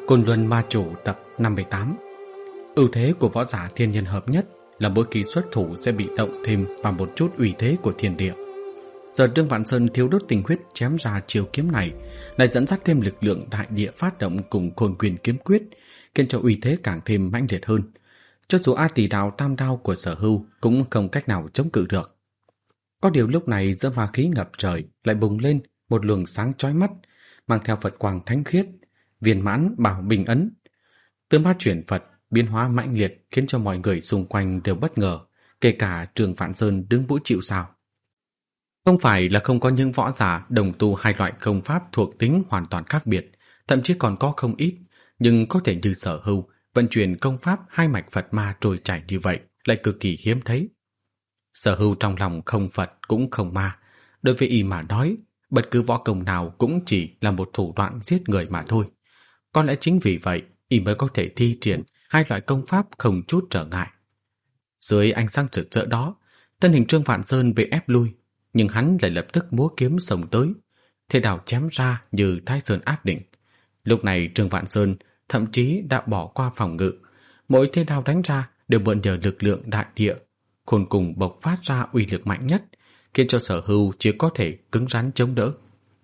Côn Luân Ma Chủ tập 58. Ưu thế của võ giả thiên nhân hợp nhất là mỗi kỳ xuất thủ sẽ bị động thêm vào một chút uy thế của thiên địa. Giờ Trương Vạn Sơn thiếu đốt tình huyết chém ra chiêu kiếm này, lại dẫn dắt thêm lực lượng đại địa phát động cùng Khôn Quyền kiếm quyết, khiến cho uy thế càng thêm mãnh liệt hơn. Cho dù A Tỷ Đào tam đao của Sở Hưu cũng không cách nào chống cự được. Có điều lúc này giữa ma khí ngập trời lại bùng lên một luồng sáng chói mắt, mang theo Phật quang thánh khiết, viên mãn bảo bình ấn. Từ ma chuyển Phật biến hóa mãnh liệt khiến cho mọi người xung quanh đều bất ngờ, kể cả Trương Vạn Sơn đứng mũi chịu sào. Không phải là không có những võ giả đồng tu hai loại công pháp thuộc tính hoàn toàn khác biệt, thậm chí còn có không ít, nhưng có thể như Sở Hưu vận chuyển công pháp hai mạch Phật ma trôi chảy như vậy lại cực kỳ hiếm thấy. Sở Hưu trong lòng không Phật cũng không ma, đối với y mà nói, bất cứ võ công nào cũng chỉ là một thủ đoạn giết người mà thôi. Có lẽ chính vì vậy, y mới có thể thi triển hai loại công pháp không chút trở ngại. Dưới ánh sáng rực rỡ đó, thân hình Trương Vạn Sơn bị ép lui, nhưng hắn lại lập tức múa kiếm xông tới, thế đao chém ra như Thái Sơn áp đỉnh. Lúc này Trương Vạn Sơn thậm chí đã bỏ qua phòng ngự, mỗi thế đao đánh ra đều mượn nhờ lực lượng đại địa, khôn cùng bộc phát ra uy lực mạnh nhất, khiến cho Sở Hưu chỉ có thể cứng rắn chống đỡ.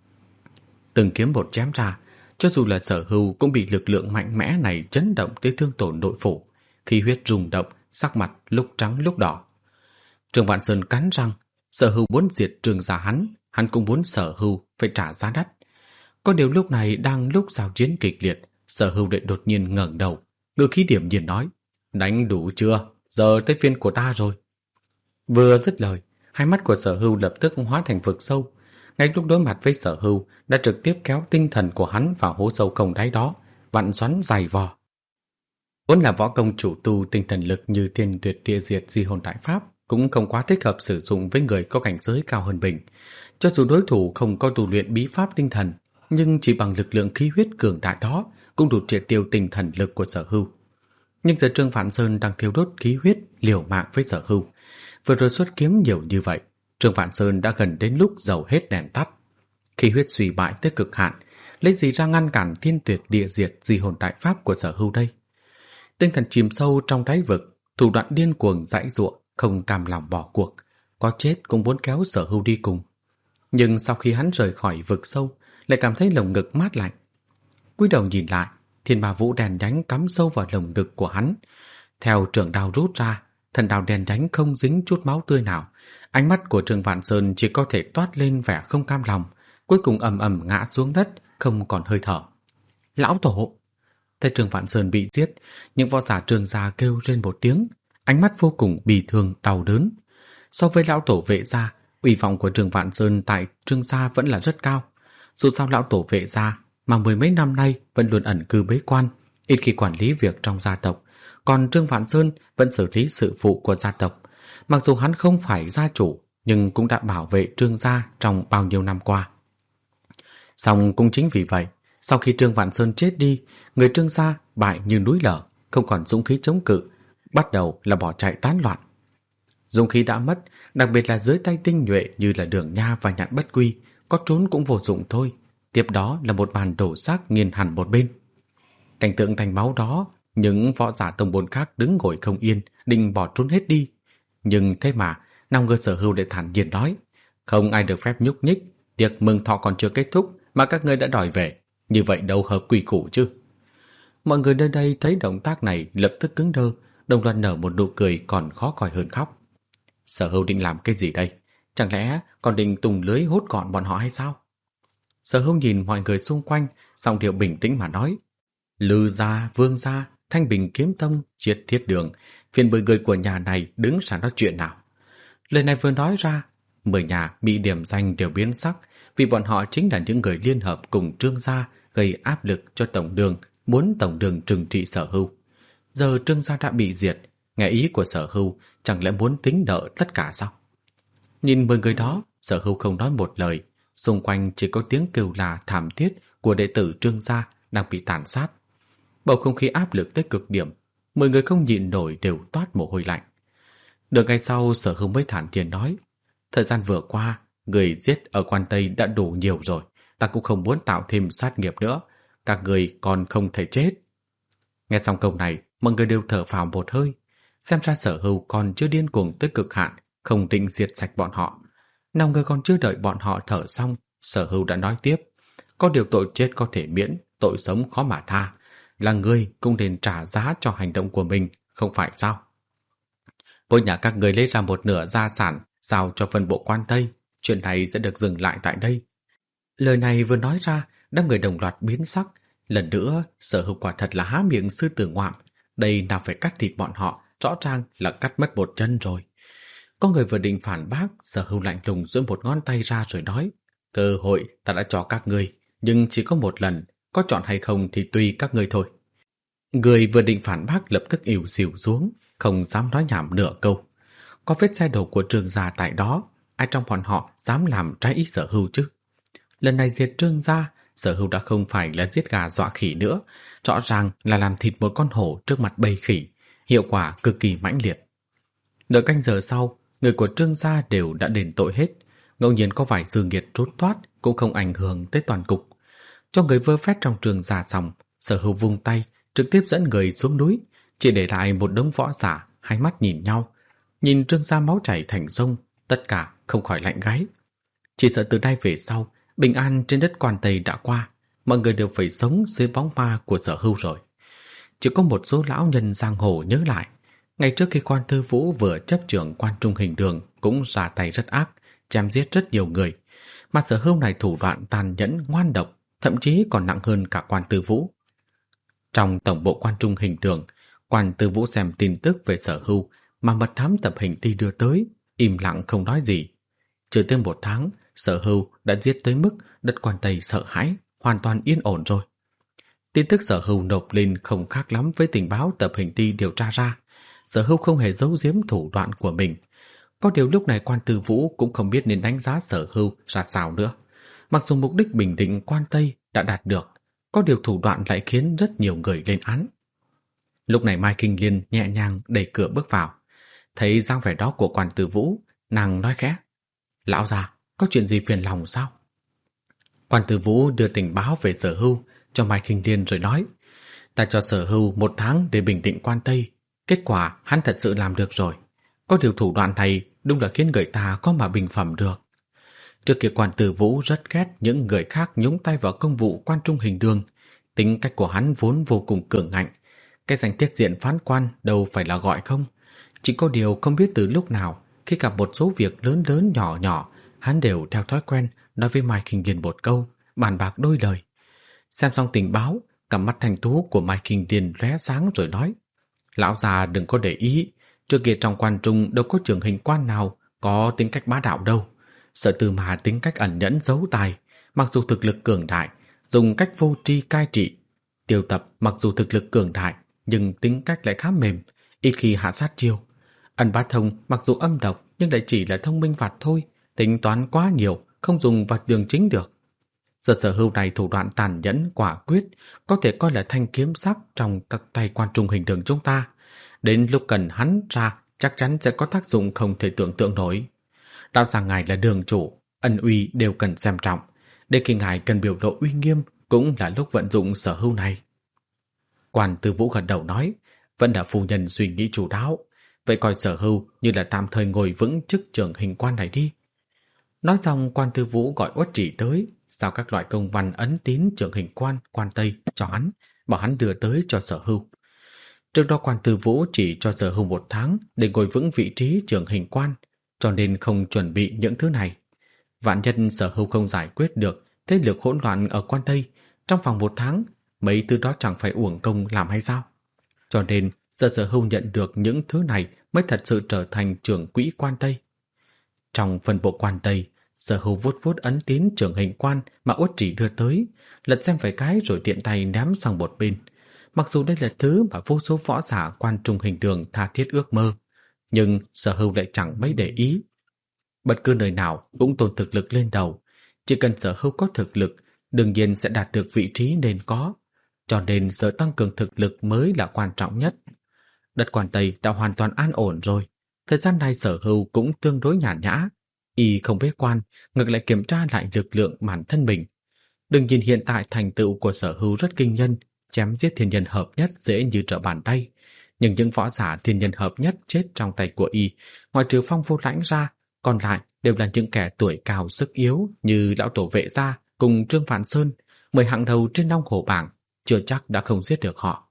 Từng kiếm một chém ra, cho dù là Sở Hưu cũng bị lực lượng mạnh mẽ này chấn động tới thương tổn nội phủ, khí huyết rung động, sắc mặt lúc trắng lúc đỏ. Trương Vạn Sơn cắn răng, Sở Hưu muốn diệt Trương gia hắn cũng muốn Sở Hưu phải trả giá đắt. Có điều lúc này đang lúc giao chiến kịch liệt, Sở Hưu lại đột nhiên ngẩng đầu, ngữ khí điềm nhiên nói: "Đánh đủ chưa? Giờ tới phiên của ta rồi." Vừa dứt lời, hai mắt của Sở Hưu lập tức hóa thành vực sâu. Ngay lúc đối mặt với Sở Hưu, đã trực tiếp kéo tinh thần của hắn vào hố sâu không đáy đó, vặn xoắn dày vò. Vốn là võ công chủ tu tinh thần lực như Thiên Tuyệt Địa Diệt Di Hồn Đại Pháp, cũng không quá thích hợp sử dụng với người có cảnh giới cao hơn mình. Cho dù đối thủ không có tu luyện bí pháp tinh thần, nhưng chỉ bằng lực lượng khí huyết cường đại đó cũng đủ triệt tiêu tinh thần lực của Sở Hưu. Nhưng giờ Trương Vạn Sơn đang thiêu đốt khí huyết liều mạng với Sở Hưu. Vừa rồi xuất kiếm nhiều như vậy, Trương Vạn Sơn đã gần đến lúc dầu hết đèn tắt. Khí huyết suy bại tới cực hạn, lấy gì ra ngăn cản Thiên Tuyệt Địa Diệt Di Hồn Đại Pháp của Sở Hưu đây? Tinh thần chìm sâu trong đáy vực, thủ đoạn điên cuồng giãy giụa, không cam lòng bỏ cuộc, có chết cũng muốn kéo Sở Hưu đi cùng. Nhưng sau khi hắn rời khỏi vực sâu, lại cảm thấy lồng ngực mát lạnh. Cúi đầu nhìn lại, Thiên Ma Vũ đèn nhánh cắm sâu vào lồng ngực của hắn. Theo trường đao rút ra, thần đao đèn nhánh không dính chút máu tươi nào. Ánh mắt của Trương Vạn Sơn chỉ có thể toát lên vẻ không cam lòng, cuối cùng ầm ầm ngã xuống đất, không còn hơi thở. "Lão tổ!" Thấy Trương Vạn Sơn bị giết, những võ giả Trương gia kêu lên một tiếng, ánh mắt vô cùng bi thương đau đớn. So với lão tổ Vệ gia, uy vọng của Trương Vạn Sơn tại Trương gia vẫn là rất cao. Dù sao lão tổ Vệ gia mà mười mấy năm nay vẫn luôn ẩn cư bế quan, ít khi quản lý việc trong gia tộc, còn Trương Vạn Sơn vẫn xử lý sự vụ của gia tộc. Mặc dù hắn không phải gia chủ, nhưng cũng đã bảo vệ Trương gia trong bao nhiêu năm qua. Song cũng chính vì vậy, sau khi Trương Vạn Sơn chết đi, người Trương gia bại như núi lở, không còn dũng khí chống cự, bắt đầu là bỏ chạy tán loạn. Dũng khí đã mất, đặc biệt là dưới tay tinh nhuệ như là Đường Nha và Nhạn Bất Quy, có trốn cũng vô dụng thôi. Tiếp đó là một bàn đổ xác nghiền hẳn một bên. Cảnh tượng thành máu đó, những võ giả tông môn khác đứng ngồi không yên, định bỏ trốn hết đi. Nhưng thế mà, Nam Ngư Sở Hưu lại thản nhiên nói: "Không ai được phép nhúc nhích, tiệc mừng thọ còn chưa kết thúc mà các ngươi đã đòi về, như vậy đâu hợp quy củ chứ." Mọi người nơi đây thấy động tác này lập tức cứng đơ, đồng loạt nở một nụ cười còn khó coi hơn khóc. Sở Hưu định làm cái gì đây? Chẳng lẽ còn định tung lưới hút gọn bọn họ hay sao? Sở Hưu nhìn mọi người xung quanh, giọng điệu bình tĩnh mà nói: "Lư gia, Vương gia, Thanh Bình Kiếm Tông, Triệt Thiết Đường, phiền 10 người của nhà này đứng ra nói chuyện nào." Lời này vừa nói ra, 10 nhà bị điểm danh đều biến sắc, vì bọn họ chính là những người liên hợp cùng Trương gia gây áp lực cho Tổng Đường, muốn Tổng Đường trừng trị Sở Hưu. Giờ Trương gia đã bị diệt, nghe ý của Sở Hưu chẳng lẽ muốn tính nợ tất cả sao? Nhìn 10 người đó, Sở Hưu không nói một lời, xung quanh chỉ có tiếng kêu la thảm thiết của đệ tử Trương gia đang bị tàn sát. Bầu không khí áp lực tới cực điểm, 10 người không nhịn nổi đều toát mồ hôi lạnh. Được ngày sau, Sở Hưu mới thản nhiên nói: "Thời gian vừa qua, người giết ở Quan Tây đã đủ nhiều rồi, ta cũng không muốn tạo thêm sát nghiệp nữa. các người còn không thể chết. Nghe xong câu này, mọi người đều thở phào một hơi. Xem ra Sở Hưu còn chưa điên cuồng tới cực hạn, không định diệt sạch bọn họ. Nào ngờ còn chưa đợi bọn họ thở xong, Sở Hưu đã nói tiếp. Có điều tội chết có thể miễn, tội sống khó mà tha. Là người cũng nên trả giá cho hành động của mình, không phải sao? Mỗi nhà các người lấy ra một nửa gia sản, giao cho phân bộ quan Tây. Chuyện này sẽ được dừng lại tại đây. Lời này vừa nói ra, đám người đồng loạt biến sắc. Lần nữa, Sở Hưu quả thật là há miệng sư tử ngoạm. Đây nào phải cắt thịt bọn họ, rõ ràng là cắt mất một chân rồi. Có người vừa định phản bác, Sở Hưu lạnh lùng giơ một ngón tay ra rồi nói: cơ hội ta đã cho các ngươi, nhưng chỉ có một lần, có chọn hay không thì tùy các ngươi thôi. Người vừa định phản bác lập tức ỉu xìu xuống, không dám nói nhảm nửa câu. Có vết xe đổ của Trương gia tại đó, ai trong bọn họ dám làm trái ý Sở Hưu chứ? Lần này diệt Trương gia, Sở Hưu đã không phải là giết gà dọa khỉ nữa, rõ ràng là làm thịt một con hổ trước mặt bầy khỉ, hiệu quả cực kỳ mãnh liệt. Nửa canh giờ sau, người của Trương gia đều đã đền tội hết, ngẫu nhiên có vài dư nghiệt trốn thoát cũng không ảnh hưởng tới toàn cục. Cho người vơ phét trong Trương gia xong, Sở Hưu vung tay, trực tiếp dẫn người xuống núi, chỉ để lại một đống võ giả, hai mắt nhìn nhau. Nhìn Trương gia máu chảy thành sông, tất cả không khỏi lạnh gáy. Chỉ sợ từ nay về sau, bình an trên đất Quan Tây đã qua, mọi người đều phải sống dưới bóng ma của Sở Hưu rồi. Chỉ có một số lão nhân giang hồ nhớ lại, ngày trước khi Quan Tư Vũ vừa chấp trưởng Quan Trung Hình Đường cũng ra tay rất ác, chém giết rất nhiều người, mà Sở Hưu này thủ đoạn tàn nhẫn ngoan độc, thậm chí còn nặng hơn cả Quan Tư Vũ. Trong tổng bộ Quan Trung Hình Đường, Quan Tư Vũ xem tin tức về Sở Hưu mà mật thám tập hình ti đưa tới, im lặng không nói gì. Chưa tới một tháng, Sở Hưu đã giết tới mức đất Quan Tây sợ hãi, hoàn toàn yên ổn rồi. Tin tức Sở Hưu nộp lên không khác lắm với tình báo tập hình ti điều tra ra. Sở Hưu không hề giấu giếm thủ đoạn của mình. Có điều lúc này Quan Tư Vũ cũng không biết nên đánh giá Sở Hưu ra sao nữa. Mặc dù mục đích bình định Quan Tây đã đạt được, có điều thủ đoạn lại khiến rất nhiều người lên án. Lúc này Mai Kinh Liên nhẹ nhàng đẩy cửa bước vào. Thấy dáng vẻ đó của Quan Tư Vũ, nàng nói khẽ: lão già, có chuyện gì phiền lòng sao? Quan Tư Vũ đưa tình báo về Sở Hưu cho Mai Kinh Liên rồi nói: ta cho Sở Hưu 1 tháng để bình định Quan Tây. Kết quả hắn thật sự làm được rồi. Có điều thủ đoạn này đúng là khiến người ta có mà bình phẩm được. Trước kia Quan Tư Vũ rất ghét những người khác nhúng tay vào công vụ Quan Trung Hình Đường. Tính cách của hắn vốn vô cùng cường ngạnh. Cái danh tiết diện phán quan đâu phải là gọi không. Chỉ có điều không biết từ lúc nào, khi gặp một số việc lớn lớn nhỏ nhỏ, hắn đều theo thói quen nói với Mai Kinh Liên một câu, bàn bạc đôi lời. Xem xong tình báo, cặp mắt thanh tú của Mai Kinh Liên lóe sáng rồi nói: lão già đừng có để ý, trước kia trong Quan Trung đâu có trưởng hình quan nào có tính cách bá đạo đâu. Sở Tư Mà tính cách ẩn nhẫn giấu tài, mặc dù thực lực cường đại, dùng cách vô tri cai trị. Tiêu Tập mặc dù thực lực cường đại, nhưng tính cách lại khá mềm, ít khi hạ sát chiêu. Ân Bá Thông mặc dù âm độc nhưng lại chỉ là thông minh vặt thôi, tính toán quá nhiều, không dùng vào đường chính được. Giờ Sở Hưu này thủ đoạn tàn nhẫn quả quyết, có thể coi là thanh kiếm sắc trong tay Quan Trung Hình Đường chúng ta. Đến lúc cần hắn ra, chắc chắn sẽ có tác dụng không thể tưởng tượng nổi. Đạo rằng ngài là đường chủ, ân uy đều cần xem trọng. Để khi ngài cần biểu lộ uy nghiêm, cũng là lúc vận dụng Sở Hưu này. Quan Tư Vũ gật đầu nói: vẫn là phu nhân suy nghĩ chu đáo. Vậy coi Sở Hưu như là tạm thời ngồi vững chức trưởng hình quan này đi. Nói xong, Quan Tư Vũ gọi Uất Trì tới, giao các loại công văn ấn tín trưởng hình quan Quan Tây cho hắn, bảo hắn đưa tới cho Sở Hưu. Trước đó Quan Tư Vũ chỉ cho Sở Hưu 1 tháng để ngồi vững vị trí trưởng hình quan, cho nên không chuẩn bị những thứ này. Vạn nhân Sở Hưu không giải quyết được thế lực hỗn loạn ở Quan Tây, trong vòng 1 tháng, mấy thứ đó chẳng phải uổng công làm hay sao? Cho nên giờ Sở Hưu nhận được những thứ này mới thật sự trở thành trưởng quỹ Quan Tây. Trong phân bộ Quan Tây, Sở Hưu vuốt vuốt ấn tín trưởng hình quan mà Uất Trì đưa tới, lật xem vài cái rồi tiện tay ném sang một bên. Mặc dù đây là thứ mà vô số võ giả Quan Trung Hình Đường tha thiết ước mơ, nhưng Sở Hưu lại chẳng mấy để ý. Bất cứ nơi nào cũng tôn thực lực lên đầu, chỉ cần Sở Hưu có thực lực, đương nhiên sẽ đạt được vị trí nên có. Cho nên giờ tăng cường thực lực mới là quan trọng nhất. Đất Quan Tây đã hoàn toàn an ổn rồi. Thời gian này Sở Hưu cũng tương đối nhàn nhã. Y không bế quan, ngược lại kiểm tra lại lực lượng bản thân mình. Đừng nhìn hiện tại thành tựu của Sở Hưu rất kinh nhân, chém giết thiên nhân hợp nhất dễ như trở bàn tay. Nhưng những võ giả thiên nhân hợp nhất chết trong tay của y, ngoài trừ Phong Vô Lãnh ra, còn lại đều là những kẻ tuổi cao sức yếu như lão tổ Vệ gia cùng Trương Vạn Sơn, 10 hạng đầu trên Long Hổ bảng, chưa chắc đã không giết được họ.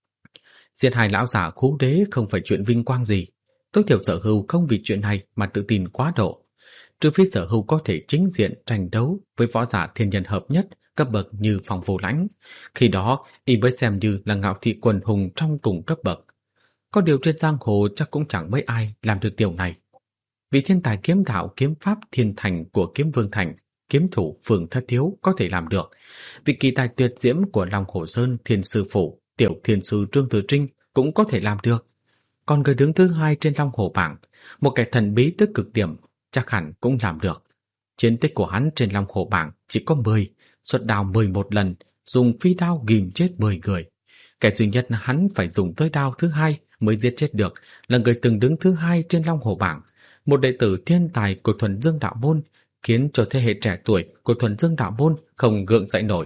Giết hai lão giả khú đế không phải chuyện vinh quang gì, tối thiểu Sở Hưu không vì chuyện này mà tự tin quá độ. Trừ phi Sở Hưu có thể chính diện tranh đấu với võ giả thiên nhân hợp nhất cấp bậc như Phong Vô Lãnh, khi đó y mới xem như là ngạo thị quần hùng trong cùng cấp bậc. Có điều trên giang hồ chắc cũng chẳng mấy ai làm được điều này. Vì thiên tài kiếm đạo kiếm pháp thiên thành của Kiếm Vương Thành, kiếm thủ Phường Thất Thiếu có thể làm được. Vị kỳ tài tuyệt diễm của Long Hồ Sơn Thiên Sư Phủ, Tiểu Thiên Sư Trương Tử Trinh cũng có thể làm được. Còn người đứng thứ hai trên Long Hồ bảng, một kẻ thần bí tới cực điểm, chắc hẳn cũng làm được. Chiến tích của hắn trên Long Hồ bảng chỉ có 10, xuất đao 11 lần, dùng phi đao ghim chết 10 người. Kẻ duy nhất hắn phải dùng tới đao thứ hai mới giết chết được là người từng đứng thứ hai trên Long Hồ bảng, một đệ tử thiên tài của Thuần Dương Đạo Môn, khiến cho thế hệ trẻ tuổi của Thuần Dương Đạo Môn không gượng dậy nổi.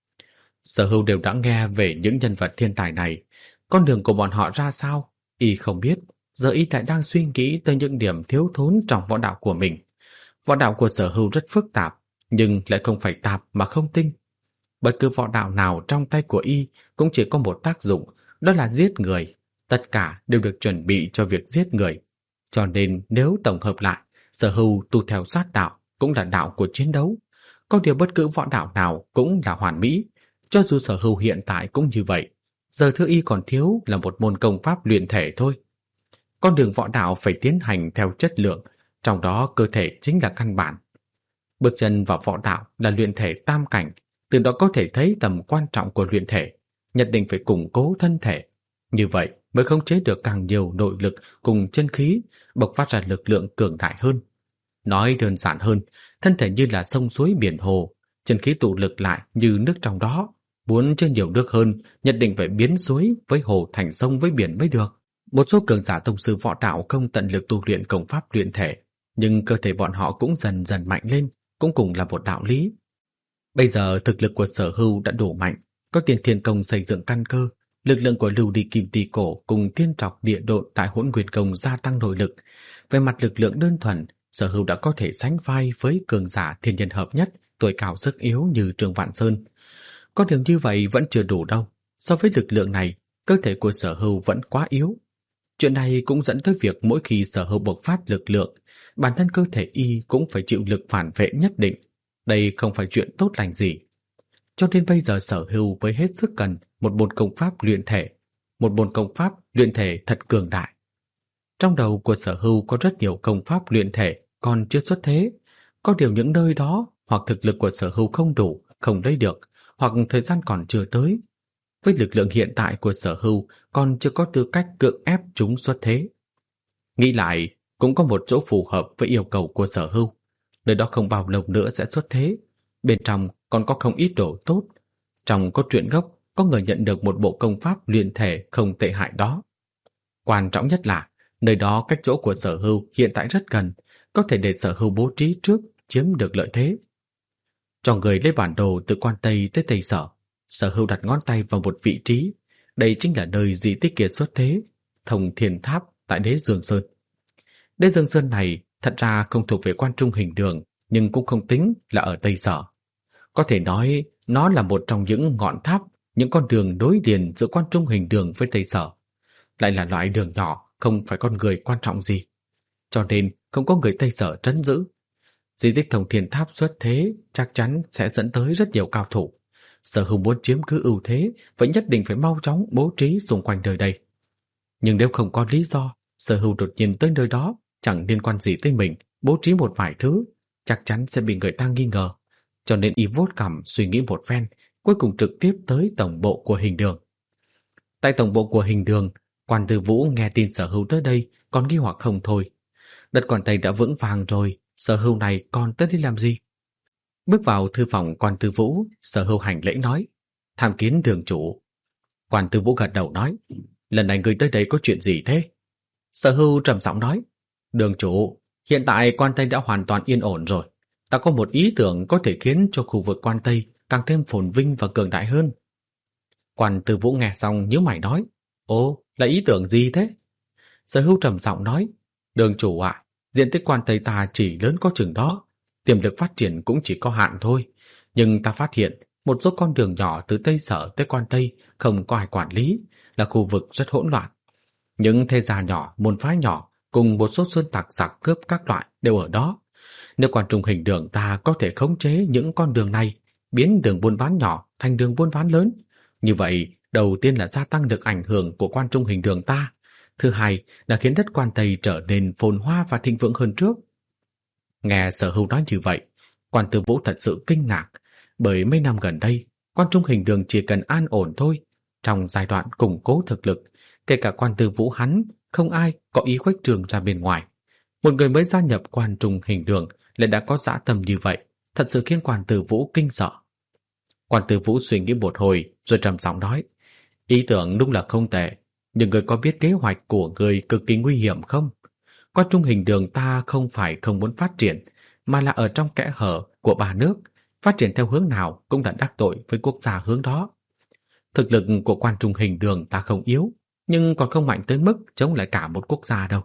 Sở Hưu đều đã nghe về những nhân vật thiên tài này, con đường của bọn họ ra sao, y không biết. Giờ y lại đang suy nghĩ tới những điểm thiếu thốn trong võ đạo của mình. Võ đạo của Sở Hưu rất phức tạp, nhưng lại không phải tạp mà không tinh. Bất cứ võ đạo nào trong tay của y cũng chỉ có một tác dụng, đó là giết người. Tất cả đều được chuẩn bị cho việc giết người. Cho nên nếu tổng hợp lại, Sở Hưu tu theo sát đạo cũng là đạo của chiến đấu. Có điều bất cứ võ đạo nào cũng là hoàn mỹ. Cho dù Sở Hưu hiện tại cũng như vậy, giờ thứ y còn thiếu là một môn công pháp luyện thể thôi. Con đường võ đạo phải tiến hành theo chất lượng, trong đó cơ thể chính là căn bản. Bước chân vào võ đạo là luyện thể tam cảnh, từ đó có thể thấy tầm quan trọng của luyện thể, nhất định phải củng cố thân thể. Như vậy mới khống chế được càng nhiều nội lực cùng chân khí, bộc phát ra lực lượng cường đại hơn. Nói đơn giản hơn, thân thể như là sông suối biển hồ, chân khí tụ lực lại như nước trong đó. Muốn chơi nhiều nước hơn, nhất định phải biến suối với hồ thành sông với biển mới được. Một số cường giả tông sư võ đạo không tận lực tu luyện công pháp luyện thể, nhưng cơ thể bọn họ cũng dần dần mạnh lên, cũng cùng là một đạo lý. Bây giờ thực lực của Sở Hưu đã đủ mạnh, có Tiên Thiên Công xây dựng căn cơ, lực lượng của Lưu Đi Kim Tỳ Cổ cùng Tiên Trọc Địa Độn tại Hỗn Nguyên Công gia tăng nội lực. Về mặt lực lượng đơn thuần, Sở Hưu đã có thể sánh vai với cường giả thiên nhân hợp nhất, tuổi cao sức yếu như Trương Vạn Sơn. Có điều như vậy vẫn chưa đủ đâu. So với lực lượng này, cơ thể của Sở Hưu vẫn quá yếu. Chuyện này cũng dẫn tới việc mỗi khi Sở Hưu bộc phát lực lượng, bản thân cơ thể y cũng phải chịu lực phản vệ nhất định. Đây không phải chuyện tốt lành gì. Cho nên bây giờ Sở Hưu mới hết sức cần một môn công pháp luyện thể, một môn công pháp luyện thể thật cường đại. Trong đầu của Sở Hưu có rất nhiều công pháp luyện thể còn chưa xuất thế. Có điều những nơi đó hoặc thực lực của Sở Hưu không đủ, không lấy được, hoặc thời gian còn chưa tới. Với lực lượng hiện tại của Sở Hưu còn chưa có tư cách cưỡng ép chúng xuất thế. Nghĩ lại, cũng có một chỗ phù hợp với yêu cầu của Sở Hưu. Nơi đó không bao lâu nữa sẽ xuất thế. Bên trong còn có không ít đồ tốt. Trong có truyện gốc, có người nhận được một bộ công pháp luyện thể không tệ hại đó. Quan trọng nhất là, nơi đó cách chỗ của Sở Hưu hiện tại rất gần, có thể để Sở Hưu bố trí trước, chiếm được lợi thế. Cho người lấy bản đồ từ Quan Tây tới Tây Sở, Sở Hưu đặt ngón tay vào một vị trí. Đây chính là nơi di tích kia xuất thế, Thông Thiên Tháp tại Đế Dương Sơn. Đế Dương Sơn này thật ra không thuộc về Quan Trung Hình Đường, nhưng cũng không tính là ở Tây Sở. Có thể nói nó là một trong những ngọn tháp, những con đường đối liền giữa Quan Trung Hình Đường với Tây Sở. Lại là loại đường nhỏ, không phải con người quan trọng gì. Cho nên không có người Tây Sở trấn giữ. Di tích Thông Thiên Tháp xuất thế chắc chắn sẽ dẫn tới rất nhiều cao thủ. Sở Hưu muốn chiếm cứ ưu thế, vậy nhất định phải mau chóng bố trí xung quanh nơi đây. Nhưng nếu không có lý do, Sở Hưu đột nhiên tới nơi đó, chẳng liên quan gì tới mình, bố trí một vài thứ, chắc chắn sẽ bị người ta nghi ngờ. Cho nên y vuốt cằm suy nghĩ một phen, cuối cùng trực tiếp tới tổng bộ của Hình Đường. Tại tổng bộ của Hình Đường, Quan Tư Vũ nghe tin Sở Hưu tới đây còn nghi hoặc không thôi. Đất Quan Tây đã vững vàng rồi, Sở Hưu này còn tới đây làm gì? Bước vào thư phòng Quan Tư Vũ, Sở Hưu hành lễ nói: "Tham kiến đường chủ." Quan Tư Vũ gật đầu nói: "Lần này người tới đây có chuyện gì thế?" Sở Hưu trầm giọng nói: "Đường chủ, hiện tại Quan Tây đã hoàn toàn yên ổn rồi. Ta có một ý tưởng có thể khiến cho khu vực Quan Tây càng thêm phồn vinh và cường đại hơn. Quan Tư Vũ nghe xong nhíu mày nói, ồ, là ý tưởng gì thế? Sở Hưu trầm giọng nói, đường chủ ạ, diện tích quan Tây ta chỉ lớn có chừng đó, tiềm lực phát triển cũng chỉ có hạn thôi. Nhưng ta phát hiện một số con đường nhỏ từ Tây Sở tới quan Tây không có ai quản lý, là khu vực rất hỗn loạn. Những thế gia nhỏ, môn phái nhỏ cùng một số sơn tặc giặc cướp các loại đều ở đó. Nếu Quan Trung Hình Đường ta có thể khống chế những con đường này, biến đường buôn bán nhỏ thành đường buôn bán lớn, như vậy đầu tiên là gia tăng được ảnh hưởng của Quan Trung Hình Đường ta. Thứ hai là khiến đất quan Tây trở nên phồn hoa và thịnh vượng hơn trước. Nghe Sở Hưu nói như vậy, Quan Tư Vũ thật sự kinh ngạc, bởi mấy năm gần đây, Quan Trung Hình Đường chỉ cần an ổn thôi. Trong giai đoạn củng cố thực lực, kể cả Quan Tư Vũ hắn, không ai có ý khuếch trương ra bên ngoài. Một người mới gia nhập Quan Trung Hình Đường lại đã có dã tâm như vậy, thật sự khiến Quan Tư Vũ kinh sợ. Quan Tư Vũ suy nghĩ một hồi rồi trầm giọng nói, ý tưởng đúng là không tệ, nhưng người có biết kế hoạch của người cực kỳ nguy hiểm không? Quan Trung Hình Đường ta không phải không muốn phát triển, mà là ở trong kẽ hở của ba nước, phát triển theo hướng nào cũng đã đắc tội với quốc gia hướng đó. Thực lực của Quan Trung Hình Đường ta không yếu, nhưng còn không mạnh tới mức chống lại cả một quốc gia đâu.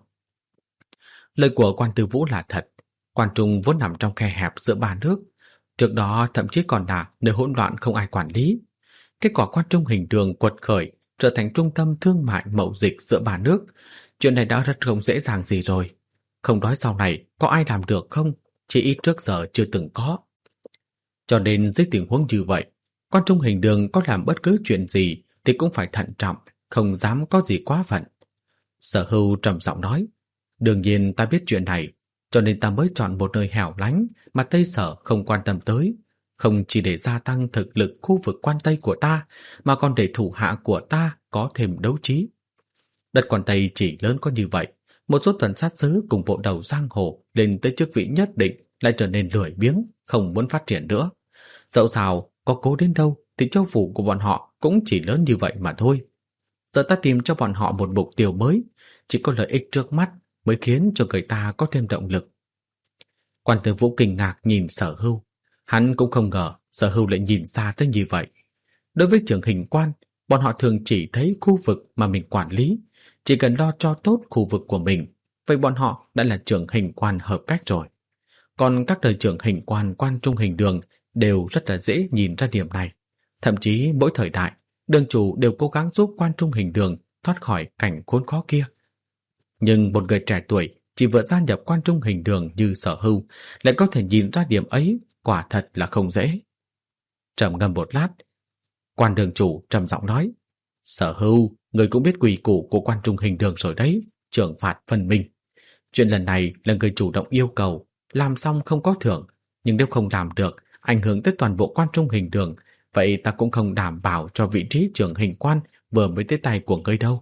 Lời của Quan Tư Vũ là thật. Quan Trung vốn nằm trong khe hẹp giữa ba nước, trước đó thậm chí còn là nơi hỗn loạn không ai quản lý. Kết quả Quan Trung Hình Đường quật khởi, trở thành trung tâm thương mại mậu dịch giữa ba nước. Chuyện này đã rất không dễ dàng gì rồi. Không nói sau này có ai làm được không, chỉ ít trước giờ chưa từng có. Cho nên dưới tình huống như vậy, Quan Trung Hình Đường có làm bất cứ chuyện gì thì cũng phải thận trọng, không dám có gì quá phận. Sở Hưu trầm giọng nói, đương nhiên ta biết chuyện này, cho nên ta mới chọn một nơi hẻo lánh mà Tây Sở không quan tâm tới, không chỉ để gia tăng thực lực khu vực quan Tây của ta, mà còn để thủ hạ của ta có thêm đấu trí. Đất quan Tây chỉ lớn có như vậy, một số tuần sát sứ cùng bộ đầu giang hồ lên tới chức vị nhất định lại trở nên lười biếng, không muốn phát triển nữa. Dẫu sao, có cố đến đâu thì châu phủ của bọn họ cũng chỉ lớn như vậy mà thôi. Giờ ta tìm cho bọn họ một mục tiêu mới, chỉ có lợi ích trước mắt mới khiến cho người ta có thêm động lực. Quan Tư Vũ kinh ngạc nhìn Sở Hưu. Hắn cũng không ngờ Sở Hưu lại nhìn xa tới như vậy. Đối với trưởng hình quan, bọn họ thường chỉ thấy khu vực mà mình quản lý, chỉ cần lo cho tốt khu vực của mình, vậy bọn họ đã là trưởng hình quan hợp cách rồi. Còn các đời trưởng hình quan Quan Trung Hình Đường đều rất là dễ nhìn ra điểm này. Thậm chí mỗi thời đại, đường chủ đều cố gắng giúp Quan Trung Hình Đường thoát khỏi cảnh khốn khó kia. Nhưng một người trẻ tuổi chỉ vừa gia nhập Quan Trung Hình Đường như Sở Hưu lại có thể nhìn ra điểm ấy, quả thật là không dễ. Trầm ngâm một lát, Quan đường chủ trầm giọng nói, Sở Hưu, người cũng biết quy củ của Quan Trung Hình Đường rồi đấy, trưởng phạt phân minh. Chuyện lần này là người chủ động yêu cầu, làm xong không có thưởng, nhưng nếu không làm được, ảnh hưởng tới toàn bộ Quan Trung Hình Đường, vậy ta cũng không đảm bảo cho vị trí trưởng hình quan vừa mới tới tay của ngươi đâu.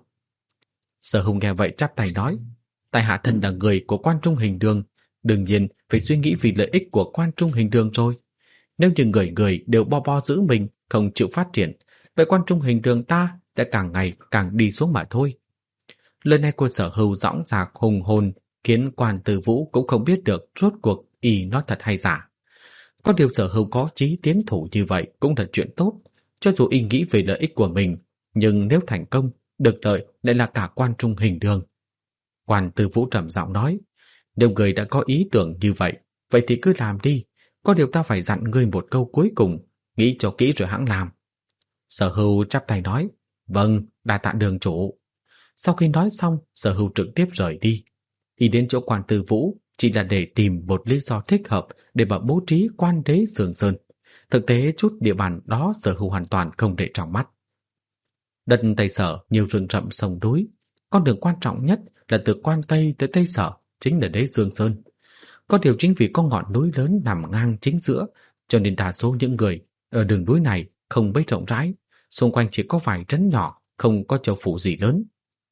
Sở Hưu nghe vậy chắp tay nói, tại hạ thân là người của Quan Trung Hình Đường, đương nhiên phải suy nghĩ vì lợi ích của Quan Trung Hình Đường rồi. Nếu như người người đều bo giữ mình, không chịu phát triển, vậy Quan Trung Hình Đường ta sẽ càng ngày càng đi xuống mà thôi. Lời này của Sở Hưu dõng dạc hùng hồn, khiến Quan Tư Vũ cũng không biết được rốt cuộc y nói thật hay giả. Có điều Sở Hưu có chí tiến thủ như vậy cũng là chuyện tốt, cho dù y nghĩ về lợi ích của mình, nhưng nếu thành công, được lợi lại là cả Quan Trung Hình Đường. Quan Tư Vũ trầm giọng nói, nếu người đã có ý tưởng như vậy, vậy thì cứ làm đi. Có điều ta phải dặn ngươi một câu cuối cùng, nghĩ cho kỹ rồi hãng làm. Sở Hưu chắp tay nói, vâng, đa tạ đường chủ. Sau khi nói xong, Sở Hưu trực tiếp rời đi. Y đến chỗ Quan Tư Vũ chỉ là để tìm một lý do thích hợp để mà bố trí quan đế Sương Sơn. Thực tế chút địa bàn đó Sở Hưu hoàn toàn không để trong mắt. Đất Tây Sở nhiều rừng rậm sông núi, con đường quan trọng nhất là từ Quan Tây tới Tây Sở chính là đế Sương Sơn. Có điều chính vì có ngọn núi lớn nằm ngang chính giữa, cho nên đa số những người ở đường núi này không mấy rộng rãi, xung quanh chỉ có vài trấn nhỏ, không có châu phủ gì lớn.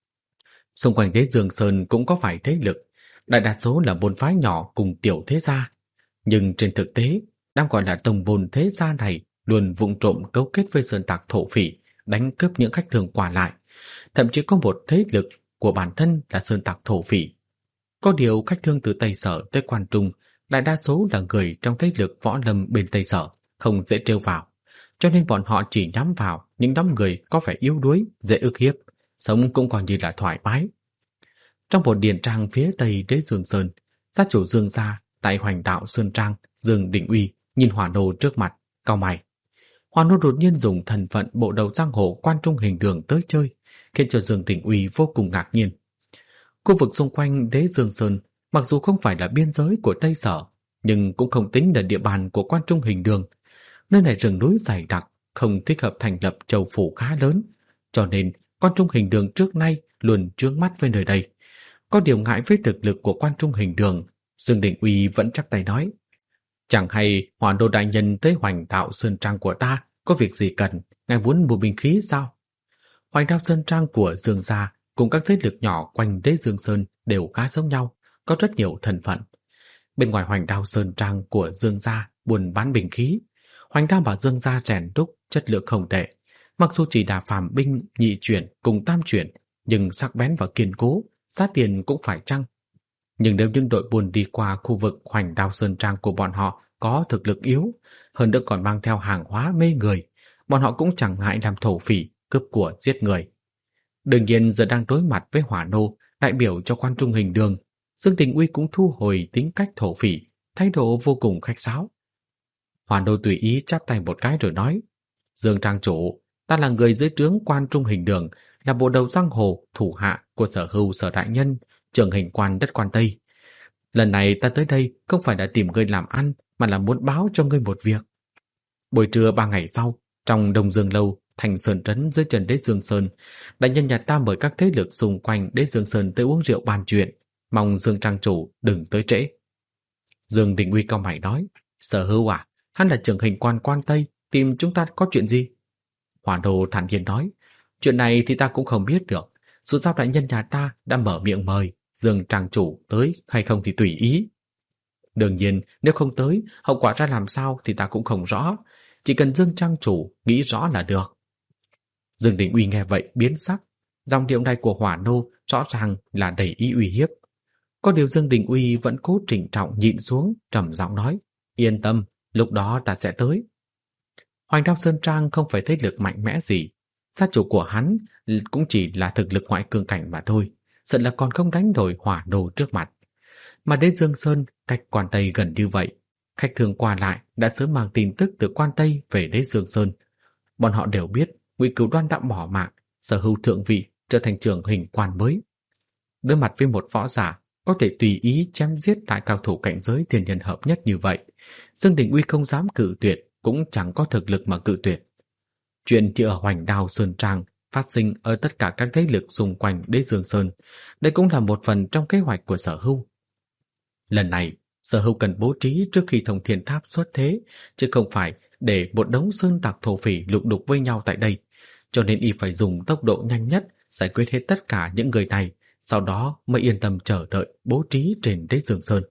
Xung quanh đế Dương Sơn cũng có vài thế lực, đại đa số là môn phái nhỏ cùng tiểu thế gia. Nhưng trên thực tế, đang gọi là tông môn thế gia này luôn vụng trộm cấu kết với sơn tặc thổ phỉ, đánh cướp những khách thường qua lại. Thậm chí có một thế lực của bản thân là sơn tặc thổ phỉ. Có điều khách thương từ Tây Sở tới Quan Trung đại đa số là người trong thế lực võ lâm bên Tây Sở, không dễ trêu vào. cho nên bọn họ chỉ nhắm vào những đám người có vẻ yếu đuối, dễ ức hiếp, sống cũng coi như là thoải mái. Trong một điền trang phía tây đế Dương Sơn, gia chủ Dương gia tại Hoành Đạo Sơn Trang, Dương Đình Uy nhìn Hỏa Nô trước mặt, cau mày. Hỏa Nô đột nhiên dùng thân phận bộ đầu giang hồ Quan Trung Hình Đường tới chơi, khiến cho Dương Đình Uy vô cùng ngạc nhiên. Khu vực xung quanh đế Dương Sơn mặc dù không phải là biên giới của Tây Sở, nhưng cũng không tính là địa bàn của Quan Trung Hình Đường. Nơi này rừng núi dày đặc, không thích hợp thành lập châu phủ khá lớn, cho nên Quan Trung Hình Đường trước nay luôn chướng mắt với nơi đây. Có điều ngại với thực lực của Quan Trung Hình Đường, Dương Đình Uy vẫn chắp tay nói: chẳng hay Hỏa Đô đại nhân tới Hoành Đạo Sơn Trang của ta có việc gì cần, ngài muốn mua binh khí sao? Hoành Đạo Sơn Trang của Dương gia cùng các thế lực nhỏ quanh đế Dương Sơn đều khá giống nhau, có rất nhiều thân phận. Bên ngoài Hoành Đạo Sơn Trang của Dương gia buôn bán binh khí, Hoành Đạo và Dương gia rèn đúc chất lượng không tệ, mặc dù chỉ là phàm binh nhị chuyển cùng tam chuyển, nhưng sắc bén và kiên cố, giá tiền cũng phải chăng. Nhưng nếu những đội buôn đi qua khu vực Hoành Đạo Sơn Trang của bọn họ có thực lực yếu, hơn nữa còn mang theo hàng hóa mê người, bọn họ cũng chẳng ngại làm thổ phỉ, cướp của giết người. Đương nhiên giờ đang đối mặt với Hỏa Nô, đại biểu cho Quan Trung Hình Đường, Dương Đình Uy cũng thu hồi tính cách thổ phỉ, thái độ vô cùng khách sáo. Hỏa Nô tùy ý chắp tay một cái rồi nói: Dương trang chủ, ta là người dưới trướng Quan Trung Hình Đường, là bộ đầu giang hồ thủ hạ của Sở Hưu Sở đại nhân, trưởng hình quan đất Quan Tây. Lần này ta tới đây không phải là tìm ngươi làm ăn, mà là muốn báo cho ngươi một việc. Buổi trưa 3 ngày sau, trong Đông Dương Lâu, thành Sơn Trấn dưới chân đế Dương Sơn, đại nhân nhà ta mời các thế lực xung quanh đế Dương Sơn tới uống rượu bàn chuyện, mong Dương trang chủ đừng tới trễ. Dương Đình Uy cau mày nói: Sở Hưu à, hắn là trưởng hình quan Quan Tây, tìm chúng ta có chuyện gì? Hỏa Nô thản nhiên nói: chuyện này thì ta cũng không biết được, dù sao đại nhân nhà ta đã mở miệng mời, Dương trang chủ tới hay không thì tùy ý. Đương nhiên, nếu không tới, hậu quả ra làm sao thì ta cũng không rõ, chỉ cần Dương trang chủ nghĩ rõ là được. Dương Đình Uy nghe vậy biến sắc, dòng điệu này của Hỏa Nô rõ ràng là đầy ý uy hiếp. Có điều Dương Đình Uy vẫn cố trịnh trọng nhịn xuống, trầm giọng nói: yên tâm, lúc đó ta sẽ tới. Hoành Đạo Sơn Trang không phải thế lực mạnh mẽ gì, gia chủ của hắn cũng chỉ là thực lực ngoại cường cảnh mà thôi, sợ là còn không đánh nổi Hỏa Nô trước mặt. Mà đế Dương Sơn cách Quan Tây gần như vậy, khách thường qua lại đã sớm mang tin tức từ Quan Tây về đế Dương Sơn. Bọn họ đều biết Ngụy Cửu Đoan đã bỏ mạng, Sở Hưu thượng vị, trở thành trưởng hình quan mới. Đối mặt với một võ giả có thể tùy ý chém giết đại cao thủ cảnh giới thiên nhân hợp nhất như vậy, Dương Đình Uy không dám cự tuyệt, cũng chẳng có thực lực mà cự tuyệt. Chuyện chỉ ở Hoành Đạo Sơn Trang phát sinh ở tất cả các thế lực xung quanh đế Dương Sơn, đây cũng là một phần trong kế hoạch của Sở Hưu. Lần này, Sở Hưu cần bố trí trước khi Thông Thiên Tháp xuất thế, chứ không phải để một đống sơn tặc thổ phỉ lục đục với nhau tại đây, cho nên y phải dùng tốc độ nhanh nhất giải quyết hết tất cả những người này, sau đó mới yên tâm chờ đợi bố trí trên đế Dương Sơn.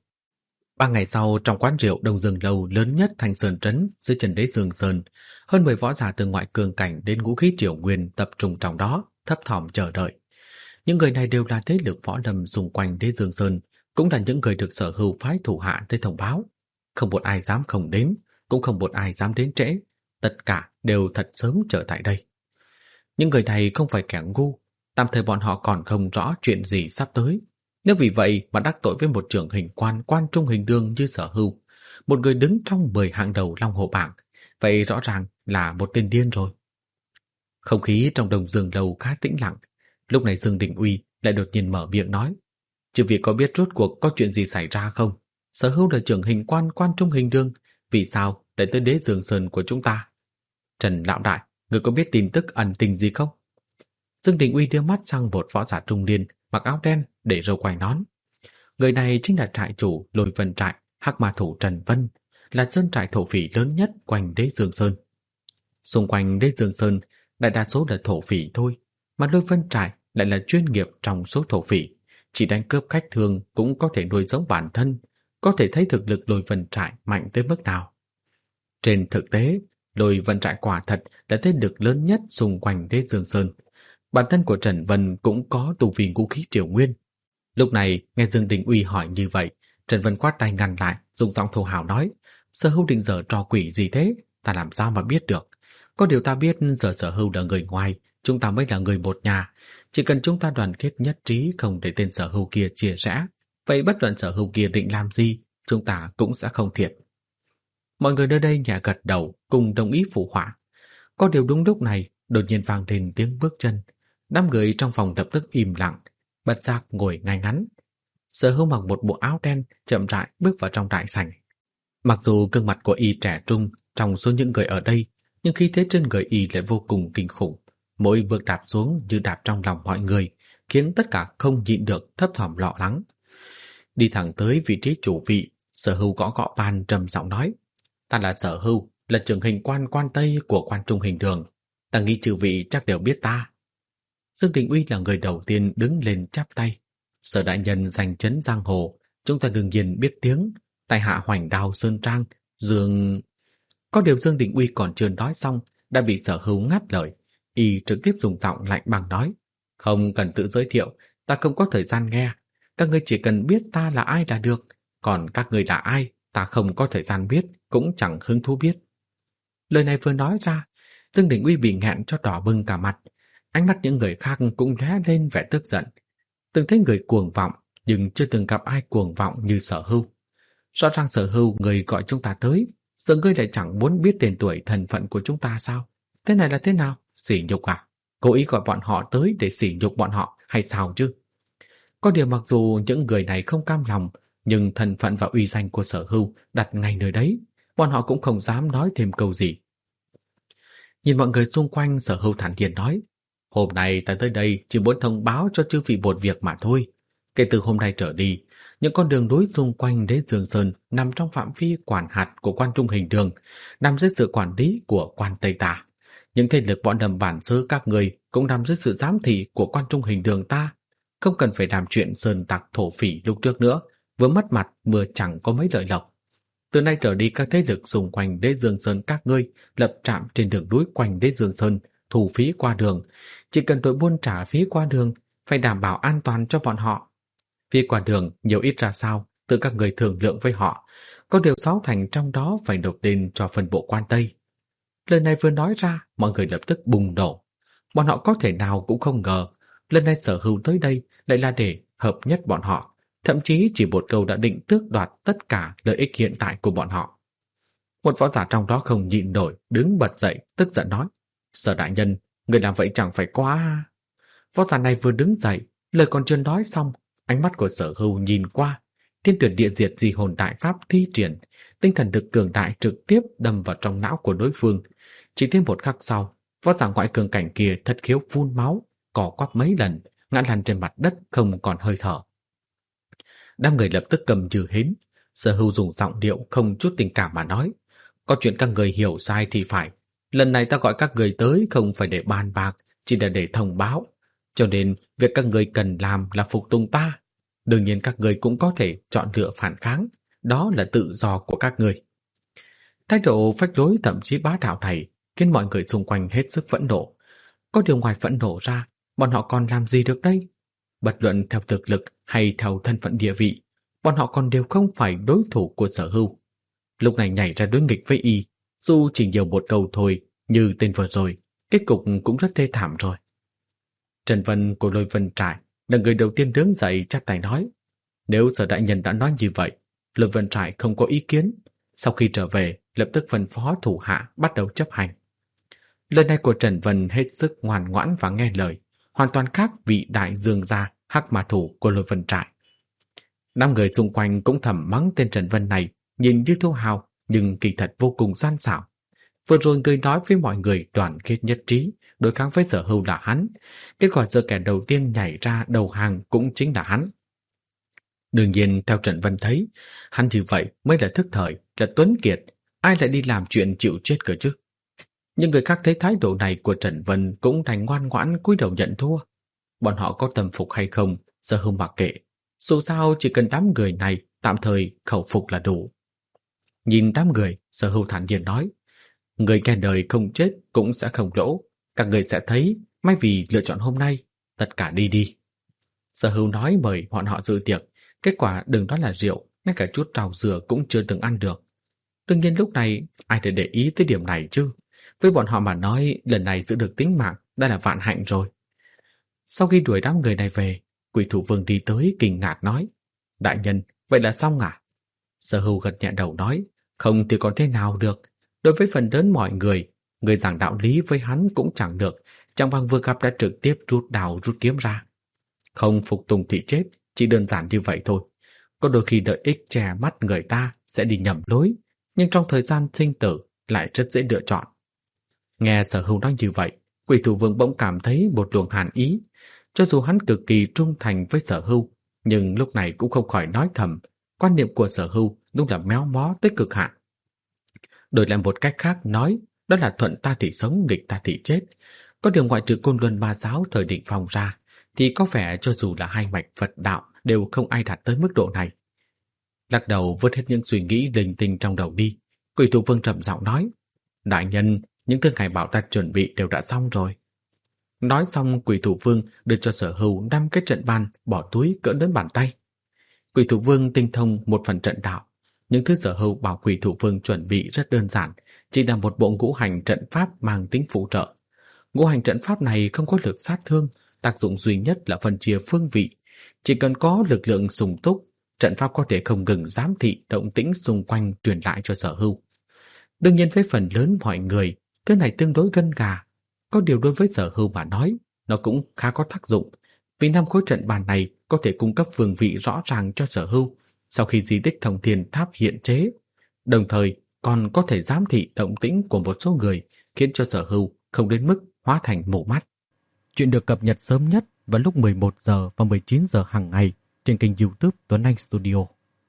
3 ngày sau, trong quán rượu Đông Dương Lâu lớn nhất thành Sơn Trấn dưới chân đế Dương Sơn, hơn 10 võ giả từ ngoại cường cảnh đến ngũ khí triều nguyên tập trung trong đó, thấp thỏm chờ đợi. Những người này đều là thế lực võ lâm xung quanh đế Dương Sơn, cũng là những người được Sở Hưu phái thủ hạ tới thông báo. Không một ai dám không đến, cũng không một ai dám đến trễ, tất cả đều thật sớm trở tại đây. Những người này không phải kẻ ngu, tạm thời bọn họ còn không rõ chuyện gì sắp tới. Nếu vì vậy mà đắc tội với một trưởng hình quan Quan Trung Hình Đường như Sở Hưu, một người đứng trong 10 hạng đầu Long Hồ bảng, vậy rõ ràng là một tên điên rồi. Không khí trong Đông Dương Lâu khá tĩnh lặng. Lúc này Dương Đình Uy lại đột nhiên mở miệng nói: chư vị có biết rốt cuộc có chuyện gì xảy ra không? Sở Hưu là trưởng hình quan Quan Trung Hình Đường, vì sao lại tới đế Dương Sơn của chúng ta? Trần lão đại, người có biết tin tức ẩn tình gì không? Dương Đình Uy đưa mắt sang một võ giả trung niên mặc áo đen để râu quai nón. Người này chính là trại chủ Lôi Vân trại Hắc Ma thủ Trần Vân, là sơn trại thổ phỉ lớn nhất quanh đế Dương Sơn. Xung quanh đế Dương Sơn đại đa số là thổ phỉ thôi, mà Lôi Vân trại lại là chuyên nghiệp trong số thổ phỉ, chỉ đánh cướp khách thường cũng có thể nuôi sống bản thân, có thể thấy thực lực Lôi Vân trại mạnh tới mức nào. Trên thực tế, Lôi Vân trại quả thật là thế lực lớn nhất xung quanh đế Dương Sơn. Bản thân của Trần Vân cũng có tu vi ngũ khí triều nguyên. Lúc này nghe Dương Đình Uy hỏi như vậy, Trần Vân quát tay ngăn lại, dùng giọng thô hào nói: Sở Hưu định giở trò quỷ gì thế, ta làm sao mà biết được? Có điều ta biết giờ Sở Hưu là người ngoài, chúng ta mới là người một nhà. Chỉ cần chúng ta đoàn kết nhất trí, không để tên Sở Hưu kia chia rẽ, vậy bất luận Sở Hưu kia định làm gì, chúng ta cũng sẽ không thiệt. Mọi người nơi đây nhẹ gật đầu, cùng đồng ý phụ họa. Có điều đúng lúc này, đột nhiên vang lên tiếng bước chân. Đám người trong phòng lập tức im lặng, bất giác ngồi ngay ngắn. Sở Hưu mặc một bộ áo đen, chậm rãi bước vào trong đại sảnh. Mặc dù gương mặt của y trẻ trung trong số những người ở đây, nhưng khí thế trên người y lại vô cùng kinh khủng. Mỗi bước đạp xuống như đạp trong lòng mọi người, khiến tất cả không nhịn được thấp thỏm lo lắng. Đi thẳng tới vị trí chủ vị, Sở Hưu gõ gõ bàn trầm giọng nói: "Ta là Sở Hưu, là trưởng hình quan quan Tây của quan trung hình đường. Ta nghĩ chư vị chắc đều biết ta." Dương Đình Uy là người đầu tiên đứng lên chắp tay. "Sở đại nhân danh chấn giang hồ, chúng ta đương nhiên biết tiếng. Tại hạ Hoành Đao Sơn Trang, Dương..." Có điều Dương Đình Uy còn chưa nói xong đã bị Sở Hưu ngắt lời. Y trực tiếp dùng giọng lạnh băng nói: "Không cần tự giới thiệu, ta không có thời gian nghe. Các ngươi chỉ cần biết ta là ai là được. Còn các ngươi là ai, ta không có thời gian biết, cũng chẳng hứng thú biết." Lời này vừa nói ra, Dương Đình Uy bị nghẹn cho đỏ bừng cả mặt. Ánh mắt những người khác cũng lóe lên vẻ tức giận. Từng thấy người cuồng vọng, nhưng chưa từng gặp ai cuồng vọng như Sở Hưu. Rõ ràng Sở Hưu người gọi chúng ta tới, giờ ngươi lại chẳng muốn biết tên tuổi thân phận của chúng ta sao? Thế này là thế nào? Sỉ nhục à? Cố ý gọi bọn họ tới để sỉ nhục bọn họ hay sao chứ? Có điều mặc dù những người này không cam lòng, nhưng thân phận và uy danh của Sở Hưu đặt ngay nơi đấy, bọn họ cũng không dám nói thêm câu gì. Nhìn mọi người xung quanh, Sở Hưu thản nhiên nói: "Hôm nay ta tới đây chỉ muốn thông báo cho chư vị một việc mà thôi. Kể từ hôm nay trở đi, những con đường núi xung quanh Đế Dương Sơn nằm trong phạm vi quản hạt của quan trung hình đường, nằm dưới sự quản lý của quan Tây ta. Những thế lực võ lâm bản xứ các người cũng nằm dưới sự giám thị của quan trung hình đường ta. Không cần phải làm chuyện sơn tặc thổ phỉ lúc trước nữa, vừa mất mặt vừa chẳng có mấy lợi lộc. Từ nay trở đi, các thế lực xung quanh Đế Dương Sơn các ngươi lập trạm trên đường núi quanh Đế Dương Sơn, thu phí qua đường. Chỉ cần đội buôn trả phí qua đường, phải đảm bảo an toàn cho bọn họ. Phí qua đường nhiều ít ra sao, tự các người thương lượng với họ. Có điều 6 thành trong đó phải nộp lên cho phần bộ quan Tây." Lời này vừa nói ra, mọi người lập tức bùng nổ. Bọn họ có thể nào cũng không ngờ, lần này Sở Hưu tới đây lại là để hợp nhất bọn họ. Thậm chí chỉ một câu đã định tước đoạt tất cả lợi ích hiện tại của bọn họ. Một võ giả trong đó không nhịn nổi, đứng bật dậy, tức giận nói: "Sở đại nhân, người làm vậy chẳng phải quá..." Võ giả này vừa đứng dậy, lời còn chưa nói xong, ánh mắt của Sở Hưu nhìn qua, Thiên Tuyển Địa Diệt Di Hồn Đại Pháp thi triển, tinh thần lực cường đại trực tiếp đâm vào trong não của đối phương. Chỉ thêm một khắc sau, võ giả ngoại cường cảnh kia thất khiếu phun máu, cỏ quắp mấy lần, ngã lăn trên mặt đất không còn hơi thở. Đám người lập tức cầm như hến. Sở Hưu dùng giọng điệu không chút tình cảm mà nói: "Có chuyện các người hiểu sai thì phải. Lần này ta gọi các người tới không phải để bàn bạc, chỉ là để thông báo. Cho nên việc các người cần làm là phục tùng ta. Đương nhiên các người cũng có thể chọn lựa phản kháng, đó là tự do của các người." Thái độ phách lối thậm chí bá đạo này khiến mọi người xung quanh hết sức phẫn nộ. Có điều ngoài phẫn nộ ra, bọn họ còn làm gì được đây? Bất luận theo thực lực hay theo thân phận địa vị, bọn họ còn đều không phải đối thủ của Sở Hưu. Lúc này nhảy ra đối nghịch với y, dù chỉ nhiều một câu thôi, như tên vừa rồi, kết cục cũng rất thê thảm rồi. Trần Vân của Lôi Vân Trại là người đầu tiên đứng dậy chắp tay nói: "Nếu Sở đại nhân đã nói như vậy, Lôi Vân Trại không có ý kiến. Sau khi trở về, lập tức phân phó thủ hạ bắt đầu chấp hành." Lời này của Trần Vân hết sức ngoan ngoãn và nghe lời, hoàn toàn khác vị đại dương gia hắc mà thủ của Lôi Vân Trại. 5 người xung quanh cũng thầm mắng tên Trần Vân này, nhìn như thô hào nhưng kỳ thật vô cùng gian xảo. Vừa rồi người nói với mọi người đoàn kết nhất trí, đối kháng với Sở Hưu là hắn. Kết quả giờ kẻ đầu tiên nhảy ra đầu hàng cũng chính là hắn. Đương nhiên theo Trần Vân thấy, hắn như vậy mới là thức thời, là tuấn kiệt, ai lại đi làm chuyện chịu chết cơ chứ. Nhưng người khác thấy thái độ này của Trần Vân cũng thành ngoan ngoãn cúi đầu nhận thua. Bọn họ có tâm phục hay không, Sở Hưu mặc kệ. Dù sao chỉ cần đám người này tạm thời khẩu phục là đủ. Nhìn đám người, Sở Hưu thản nhiên nói: "Người nghe đời không chết cũng sẽ không lỗ. Các người sẽ thấy, may vì lựa chọn hôm nay, tất cả đi đi." Sở Hưu nói mời bọn họ dự tiệc, kết quả đừng nói là rượu, ngay cả chút rau dừa cũng chưa từng ăn được. Đương nhiên lúc này ai để ý tới điểm này chứ. Với bọn họ mà nói, lần này giữ được tính mạng đã là vạn hạnh rồi. Sau khi đuổi đám người này về, Quỷ Thủ Vương đi tới kinh ngạc nói: Đại nhân, vậy là xong à? Sở Hưu gật nhẹ đầu nói: Không thì còn thế nào được. Đối với phần lớn mọi người giảng đạo lý với hắn cũng chẳng được, chẳng bằng vừa gặp đã trực tiếp rút đao rút kiếm ra. Không phục tùng thì chết, chỉ đơn giản như vậy thôi. Có đôi khi lợi ích che mắt người ta sẽ đi nhầm lối, nhưng trong thời gian sinh tử lại rất dễ lựa chọn. Nghe Sở Hưu nói như vậy, Quỷ Thủ Vương bỗng cảm thấy một luồng hàn ý. Cho dù hắn cực kỳ trung thành với Sở Hưu, nhưng lúc này cũng không khỏi nói thầm, quan niệm của Sở Hưu đúng là méo mó tới cực hạn. Đổi lại một cách khác nói, đó là thuận ta thì sống, nghịch ta thì chết. Có điều ngoại trừ Côn Luân Ma Giáo thời Định Phong ra, thì có vẻ cho dù là hai mạch Phật đạo đều không ai đạt tới mức độ này. Lắc đầu vớt hết những suy nghĩ linh tinh trong đầu đi, Quỷ Thủ Vương trầm giọng nói: Đại nhân, những thứ ngài bảo ta chuẩn bị đều đã xong rồi. Nói xong, Quỷ Thủ Vương đưa cho Sở Hưu 5 cái trận bàn bỏ túi cỡ lớn bàn tay. Quỷ Thủ Vương tinh thông một phần trận đạo. Những thứ Sở Hưu bảo Quỷ Thủ Vương chuẩn bị rất đơn giản, chỉ là một bộ ngũ hành trận pháp mang tính phụ trợ. Ngũ hành trận pháp này không có lực sát thương, tác dụng duy nhất là phân chia phương vị. Chỉ cần có lực lượng sung túc, trận pháp có thể không ngừng giám thị động tĩnh xung quanh truyền lại cho Sở Hưu. Đương nhiên với phần lớn mọi người, thứ này tương đối gân gà. Có điều đối với Sở Hưu mà nói, nó cũng khá có tác dụng. Vì 5 khối trận bàn này có thể cung cấp phương vị rõ ràng cho Sở Hưu sau khi di tích Thông Thiên Tháp hiện chế. Đồng thời còn có thể giám thị động tĩnh của một số người, khiến cho Sở Hưu không đến mức hóa thành mù mắt. Chuyện được cập nhật sớm nhất vào lúc 11 giờ và 19 giờ hàng ngày trên kênh YouTube Tuấn Anh Studio.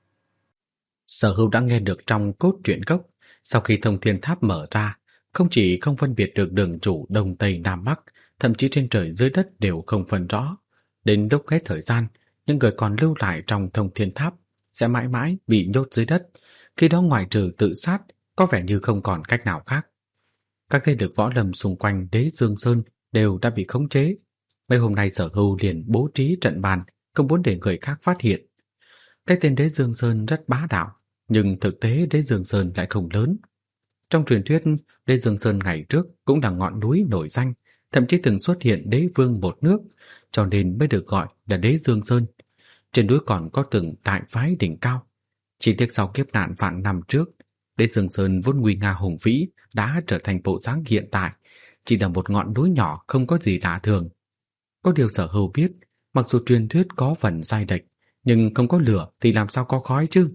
Sở Hưu đã nghe được trong cốt truyện gốc, sau khi Thông Thiên Tháp mở ra, không chỉ không phân biệt được đường chủ Đông Tây Nam Bắc, thậm chí trên trời dưới đất đều không phân rõ. Đến lúc hết thời gian, những người còn lưu lại trong Thông Thiên Tháp sẽ mãi mãi bị nhốt dưới đất, khi đó ngoại trừ tự sát, có vẻ như không còn cách nào khác. Các thế lực võ lâm xung quanh Đế Dương Sơn đều đã bị khống chế. Mấy hôm nay Sở Hưu liền bố trí trận bàn, không muốn để người khác phát hiện. Cái tên Đế Dương Sơn rất bá đạo, nhưng thực tế Đế Dương Sơn lại không lớn. Trong truyền thuyết, Đế Dương Sơn ngày trước cũng là ngọn núi nổi danh, thậm chí từng xuất hiện đế vương một nước, cho nên mới được gọi là Đế Dương Sơn. Trên núi còn có từng đại phái đỉnh cao. Chỉ tiếc sau kiếp nạn vạn năm trước, Đế Dương Sơn vốn nguy nga hùng vĩ đã trở thành bộ dáng hiện tại, chỉ là một ngọn núi nhỏ không có gì lạ thường. Có điều Sở Hưu biết, mặc dù truyền thuyết có phần sai lệch, nhưng không có lửa thì làm sao có khói chứ?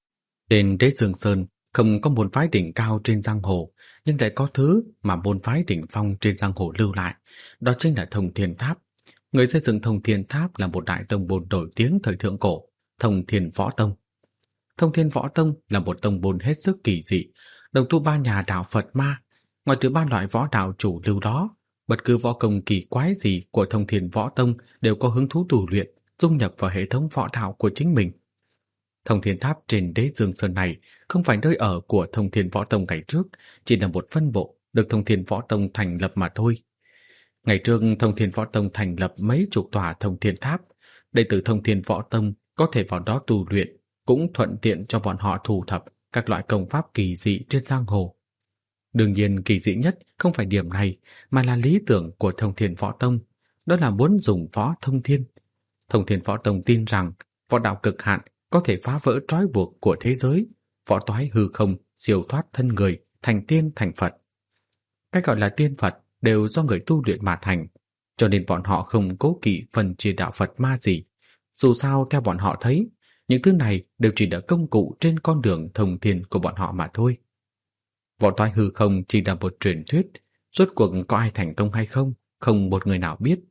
Trên Đế Dương Sơn không có môn phái đỉnh cao trên giang hồ, nhưng lại có thứ mà môn phái đỉnh phong trên giang hồ lưu lại, đó chính là Thông Thiên Tháp. Người xây dựng Thông Thiên Tháp là một đại tông môn nổi tiếng thời thượng cổ, Thông Thiên Võ Tông. Thông Thiên Võ Tông là một tông môn hết sức kỳ dị, đồng tu 3 nhà đạo Phật Ma. Ngoài trừ 3 loại võ đạo chủ lưu đó, bất cứ võ công kỳ quái gì của Thông Thiên Võ Tông đều có hứng thú tu luyện, dung nhập vào hệ thống võ đạo của chính mình. Thông Thiên Tháp trên Đế Dương Sơn này không phải nơi ở của Thông Thiên Võ Tông ngày trước, chỉ là một phân bộ được Thông Thiên Võ Tông thành lập mà thôi. Ngày trước Thông Thiên Võ Tông thành lập mấy chục tòa Thông Thiên Tháp, đệ tử Thông Thiên Võ Tông có thể vào đó tu luyện, cũng thuận tiện cho bọn họ thu thập các loại công pháp kỳ dị trên giang hồ. Đương nhiên kỳ dị nhất không phải điểm này, mà là lý tưởng của Thông Thiên Võ Tông, đó là muốn dùng võ thông thiên. Thông Thiên Võ Tông tin rằng võ đạo cực hạn có thể phá vỡ trói buộc của thế giới, võ toái hư không, siêu thoát thân người, thành tiên thành Phật. Cách gọi là tiên Phật đều do người tu luyện mà thành, cho nên bọn họ không cố kỵ phần chia đạo Phật ma gì. Dù sao theo bọn họ thấy, những thứ này đều chỉ là công cụ trên con đường thông thiên của bọn họ mà thôi. Võ toái hư không chỉ là một truyền thuyết, rốt cuộc có ai thành công hay không, không một người nào biết.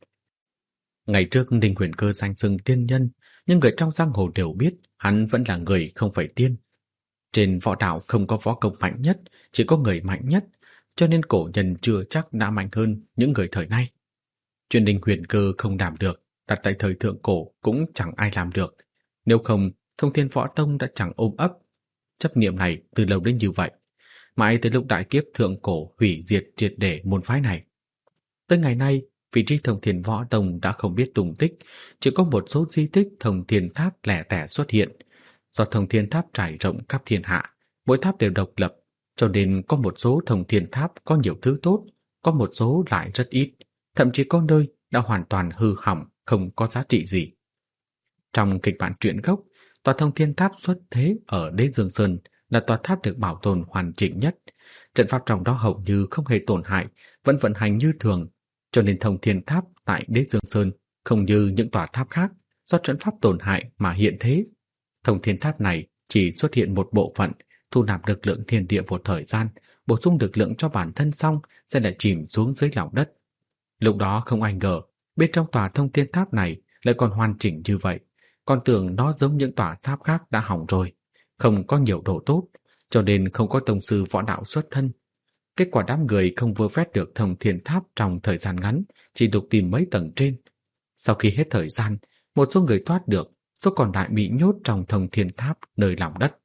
Ngày trước Ninh Huyền Cơ danh xưng tiên nhân, nhưng người trong giang hồ đều biết hắn vẫn là người không phải tiên. Trên võ đạo không có võ công mạnh nhất, chỉ có người mạnh nhất, cho nên cổ nhân chưa chắc đã mạnh hơn những người thời nay. Chuyện Ninh Huyền Cơ không làm được, đặt tại thời thượng cổ cũng chẳng ai làm được. Nếu không, Thông Thiên Võ Tông đã chẳng ôm ấp. Chấp niệm này từ lâu đến như vậy, mãi tới lúc đại kiếp thượng cổ hủy diệt triệt để môn phái này. Tới ngày nay, vị trí Thông Thiên Võ Tông đã không biết tung tích, chỉ có một số di tích Thông Thiên Tháp lẻ tẻ xuất hiện. Do Thông Thiên Tháp trải rộng khắp thiên hạ, mỗi tháp đều độc lập, cho nên có một số thông thiên tháp có nhiều thứ tốt, có một số lại rất ít, thậm chí có nơi đã hoàn toàn hư hỏng, không có giá trị gì. Trong kịch bản truyện gốc, tòa thông thiên tháp xuất thế ở Đế Dương Sơn là tòa tháp được bảo tồn hoàn chỉnh nhất. Trận pháp trong đó hầu như không hề tổn hại, vẫn vận hành như thường, cho nên thông thiên tháp tại Đế Dương Sơn không như những tòa tháp khác do trận pháp tổn hại mà hiện thế. Thông thiên tháp này chỉ xuất hiện một bộ phận, thu nạp lực lượng thiên địa một thời gian, bổ sung lực lượng cho bản thân xong sẽ lại chìm xuống dưới lòng đất. Lúc đó không ai ngờ, bên trong tòa thông thiên tháp này lại còn hoàn chỉnh như vậy, còn tưởng nó giống những tòa tháp khác đã hỏng rồi, không có nhiều đồ tốt, cho nên không có tông sư võ đạo xuất thân. Kết quả đám người không vơ vét được thông thiên tháp trong thời gian ngắn, chỉ được tìm mấy tầng trên. Sau khi hết thời gian, một số người thoát được, số còn lại bị nhốt trong thông thiên tháp nơi lòng đất.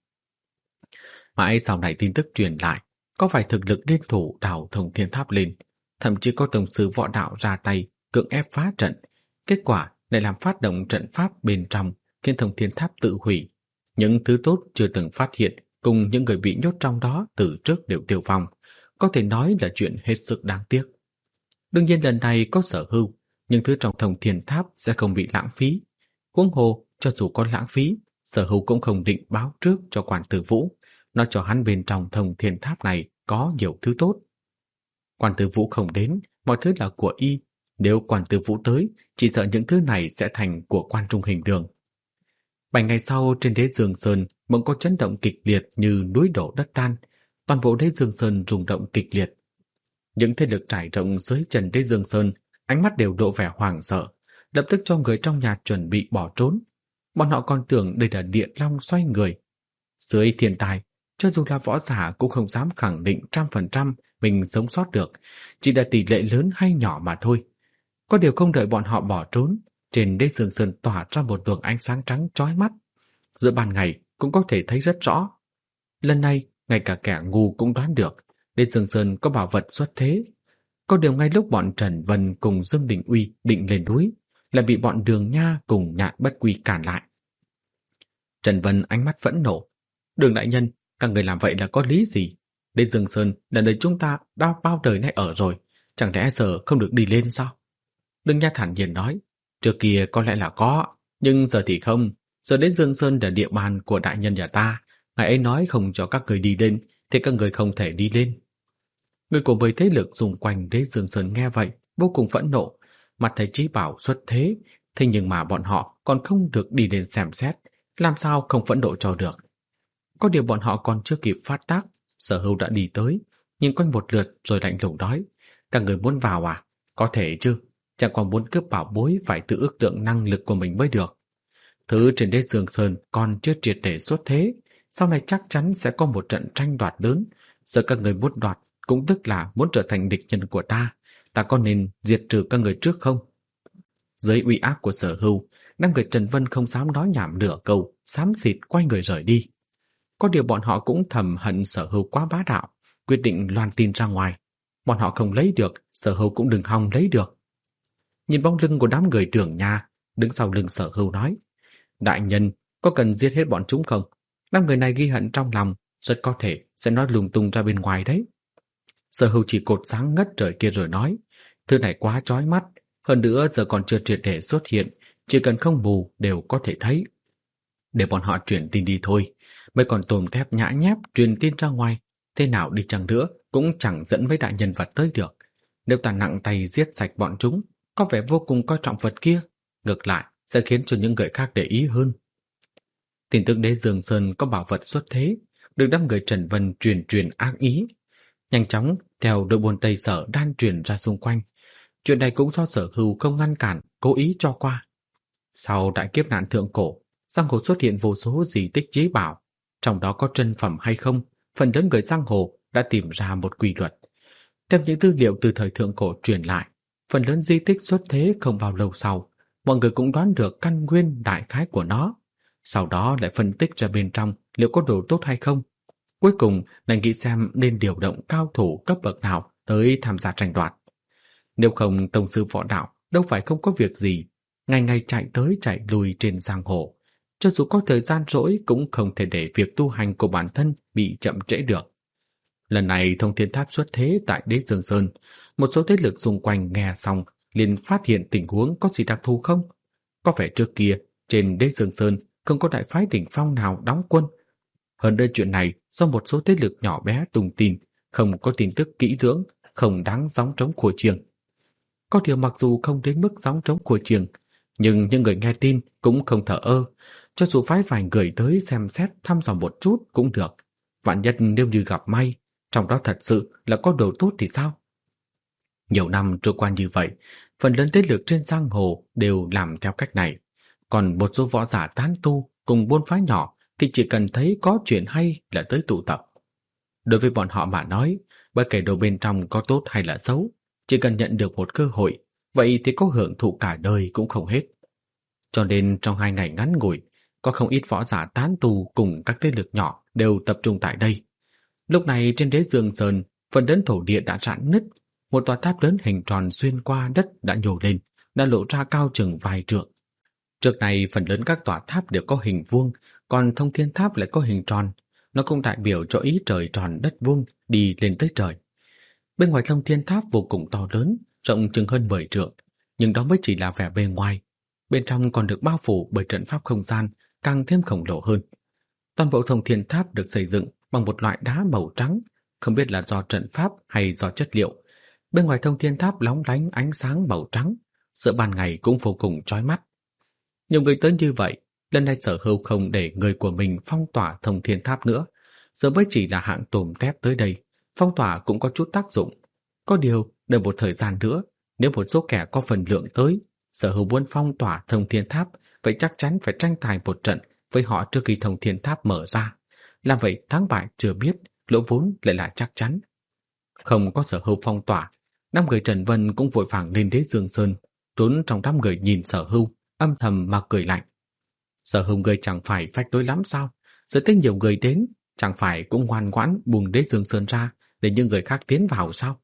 Mãi sau này tin tức truyền lại, có vài thực lực liên thủ đào thông thiên tháp lên, thậm chí có tông sư võ đạo ra tay cưỡng ép phá trận. Kết quả lại làm phát động trận pháp bên trong, khiến thông thiên tháp tự hủy. Những thứ tốt chưa từng phát hiện cùng những người bị nhốt trong đó từ trước đều tiêu vong, có thể nói là chuyện hết sức đáng tiếc. Đương nhiên lần này có Sở Hưu, những thứ trong thông thiên tháp sẽ không bị lãng phí. Huống hồ, cho dù có lãng phí, Sở Hưu cũng không định báo trước cho Quan Tử Vũ, nói cho hắn bên trong thông thiên tháp này có nhiều thứ tốt. Quan Tử Vũ không đến, mọi thứ là của y. Nếu Quan Tử Vũ tới, chỉ sợ những thứ này sẽ thành của Quan Trung Hình Đường. 7 ngày sau, trên Đế Dương Sơn bỗng có chấn động kịch liệt như núi đổ đất tan. Toàn bộ Đế Dương Sơn rung động kịch liệt. Những thế lực trải rộng dưới chân Đế Dương Sơn, ánh mắt đều lộ vẻ hoảng sợ, lập tức cho người trong nhà chuẩn bị bỏ trốn. Bọn họ còn tưởng đây là địa long xoay người. Dưới thiên tai, cho dù là võ giả cũng không dám khẳng định 100% mình sống sót được, chỉ là tỷ lệ lớn hay nhỏ mà thôi. Có điều không đợi bọn họ bỏ trốn, trên Đế Dương Sơn tỏa ra một luồng ánh sáng trắng chói mắt. Giữa ban ngày cũng có thể thấy rất rõ. Lần này, ngay cả kẻ ngu cũng đoán được Đế Dương Sơn có bảo vật xuất thế. Có điều ngay lúc bọn Trần Vân cùng Dương Đình Uy định lên núi, lại bị bọn Đường Nha cùng Nhạn Bất Quy cản lại. Trần Vân ánh mắt phẫn nộ. Đường đại nhân, các người làm vậy là có lý gì? Đế Dương Sơn là nơi chúng ta đã bao đời nay ở rồi, chẳng lẽ giờ không được đi lên sao? Đường Nha thản nhiên nói, trước kia có lẽ là có, nhưng giờ thì không. Giờ Đế Dương Sơn là địa bàn của đại nhân nhà ta, ngài ấy nói không cho các người đi lên, thì các người không thể đi lên. Người của 10 thế lực xung quanh Đế Dương Sơn nghe vậy, vô cùng phẫn nộ, mặt thấy Chí Bảo xuất thế, thế nhưng mà bọn họ còn không được đi lên xem xét, làm sao không phẫn nộ cho được. Có điều bọn họ còn chưa kịp phát tác, Sở Hưu đã đi tới, nhìn quanh một lượt rồi lạnh lùng nói, các người muốn vào à? Có thể chứ, chẳng còn muốn cướp bảo bối phải tự ước lượng năng lực của mình mới được. Thứ trên Đế Dương Sơn còn chưa triệt để xuất thế, sau này chắc chắn sẽ có một trận tranh đoạt lớn, giờ các người muốn đoạt cũng tức là muốn trở thành địch nhân của ta có nên diệt trừ các người trước không? Dưới uy áp của Sở Hưu, năm người Trần Vân không dám nói nhảm nửa câu, xám xịt quay người rời đi. Có điều bọn họ cũng thầm hận Sở Hưu quá bá đạo, quyết định loan tin ra ngoài. Bọn họ không lấy được, Sở Hưu cũng đừng hòng lấy được. Nhìn bóng lưng của đám người Đường Nha, đứng sau lưng Sở Hưu nói, đại nhân, có cần giết hết bọn chúng không? Năm người này ghi hận trong lòng, rất có thể sẽ nói lung tung ra bên ngoài đấy. Sở Hưu chỉ cột sáng ngất trời kia rồi nói, thứ này quá chói mắt, hơn nữa giờ còn chưa triệt để xuất hiện, chỉ cần không mù đều có thể thấy. Để bọn họ truyền tin đi thôi, mới còn tôm thép nhã nhép truyền tin ra ngoài, thế nào đi chăng nữa cũng chẳng dẫn mấy đại nhân vật tới được. Nếu ta nặng tay giết sạch bọn chúng, có vẻ vô cùng coi trọng vật kia, ngược lại sẽ khiến cho những người khác để ý hơn. Tin tức Đế Dương Sơn có bảo vật xuất thế, được đám người Trần Vân truyền ác ý. Nhanh chóng theo đội buôn Tây Sở đan truyền ra xung quanh. Chuyện này cũng do Sở Hưu không ngăn cản, cố ý cho qua. Sau đại kiếp nạn thượng cổ, giang hồ xuất hiện vô số di tích chí bảo, trong đó có chân phẩm hay không, phần lớn người giang hồ đã tìm ra một quy luật. Theo những tư liệu từ thời thượng cổ truyền lại, phần lớn di tích xuất thế không bao lâu sau, mọi người cũng đoán được căn nguyên đại khái của nó. Sau đó lại phân tích ra bên trong liệu có đồ tốt hay không. Cuối cùng lại nghĩ xem nên điều động cao thủ cấp bậc nào tới tham gia tranh đoạt. Nếu không, tông sư võ đạo đâu phải không có việc gì, ngày ngày chạy tới chạy lui trên giang hồ. Cho dù có thời gian rỗi cũng không thể để việc tu hành của bản thân bị chậm trễ được. Lần này Thông Thiên Tháp xuất thế tại Đế Dương Sơn, một số thế lực xung quanh nghe xong liền phát hiện tình huống có gì đặc thù không? Có vẻ trước kia trên Đế Dương Sơn không có đại phái đỉnh phong nào đóng quân. Hơn nữa chuyện này do một số thế lực nhỏ bé tung tin, không có tin tức kỹ lưỡng, không đáng gióng trống khua chiêng. Có điều mặc dù không đến mức gióng trống khua chiêng, nhưng những người nghe tin cũng không thờ ơ, cho dù phái vài người tới xem xét thăm dò một chút cũng được. Vạn nhất nếu như gặp may, trong đó thật sự là có đồ tốt thì sao? Nhiều năm trôi qua như vậy, phần lớn thế lực trên giang hồ đều làm theo cách này. Còn một số võ giả tán tu cùng buôn phái nhỏ thì chỉ cần thấy có chuyện hay là tới tụ tập. Đối với bọn họ mà nói, bất kể đồ bên trong có tốt hay là xấu, chỉ cần nhận được một cơ hội, vậy thì có hưởng thụ cả đời cũng không hết. Cho nên trong 2 ngày ngắn ngủi, có không ít võ giả tán tu cùng các thế lực nhỏ đều tập trung tại đây. Lúc này trên Đế Dương Sơn, phần lớn thổ địa đã rạn nứt, một tòa tháp lớn hình tròn xuyên qua đất đã nhô lên, đã lộ ra cao chừng vài trượng. Trước này phần lớn các tòa tháp đều có hình vuông, còn Thông Thiên Tháp lại có hình tròn. Nó cũng đại biểu cho ý trời tròn đất vuông đi lên tới trời. Bên ngoài Thông Thiên Tháp vô cùng to lớn, rộng chừng hơn 10 trượng, nhưng đó mới chỉ là vẻ bề ngoài. Bên trong còn được bao phủ bởi trận pháp không gian, càng thêm khổng lồ hơn. Toàn bộ Thông Thiên Tháp được xây dựng bằng một loại đá màu trắng, không biết là do trận pháp hay do chất liệu. Bên ngoài Thông Thiên Tháp lóng lánh ánh sáng màu trắng, giữa ban ngày cũng vô cùng chói mắt. Nhiều người tới như vậy, lần này Sở Hưu không để người của mình phong tỏa Thông Thiên Tháp nữa, giờ mới chỉ là hạng tôm tép tới đây, phong tỏa cũng có chút tác dụng. Có điều, đợi một thời gian nữa, nếu một số kẻ có phần lượng tới, Sở Hưu muốn phong tỏa Thông Thiên Tháp, vậy chắc chắn phải tranh tài một trận với họ trước khi Thông Thiên Tháp mở ra. Làm vậy thắng bại chưa biết, lỗ vốn lại là chắc chắn. Không có Sở Hưu phong tỏa, 5 người Trần Vân cũng vội vàng lên Đế Dương Sơn, trốn trong đám người nhìn Sở Hưu, âm thầm mà cười lạnh. Sở Hưu người chẳng phải phách lối lắm sao? Giờ thấy nhiều người đến, chẳng phải cũng ngoan ngoãn buông Đế Dương Sơn ra để những người khác tiến vào sao?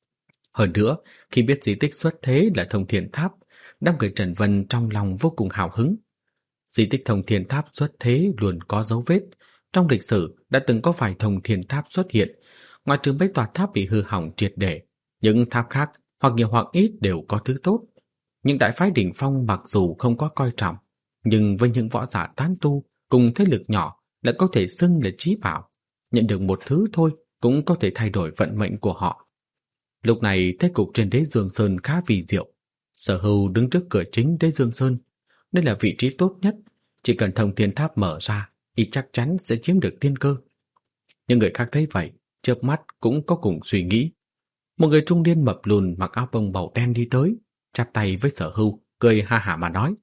Hơn nữa, khi biết di tích xuất thế là Thông Thiên Tháp, 5 người Trần Vân trong lòng vô cùng hào hứng. Di tích Thông Thiên Tháp xuất thế luôn có dấu vết. Trong lịch sử đã từng có vài Thông Thiên Tháp xuất hiện, ngoài trừ mấy tòa tháp bị hư hỏng triệt để, những tháp khác hoặc nhiều hoặc ít đều có thứ tốt. Những đại phái đỉnh phong mặc dù không có coi trọng, nhưng với những võ giả tán tu cùng thế lực nhỏ lại có thể xưng là chí bảo. Nhận được một thứ thôi cũng có thể thay đổi vận mệnh của họ. Lúc này thế cục trên Đế Dương Sơn khá kỳ diệu. Sở Hưu đứng trước cửa chính Đế Dương Sơn. Đây là vị trí tốt nhất, chỉ cần Thông Thiên Tháp mở ra, y chắc chắn sẽ chiếm được tiên cơ. Nhưng người khác thấy vậy, chớp mắt cũng có cùng suy nghĩ. Một người trung niên mập lùn mặc áo bông màu đen đi tới, chắp tay với Sở Hưu, cười ha hả mà nói: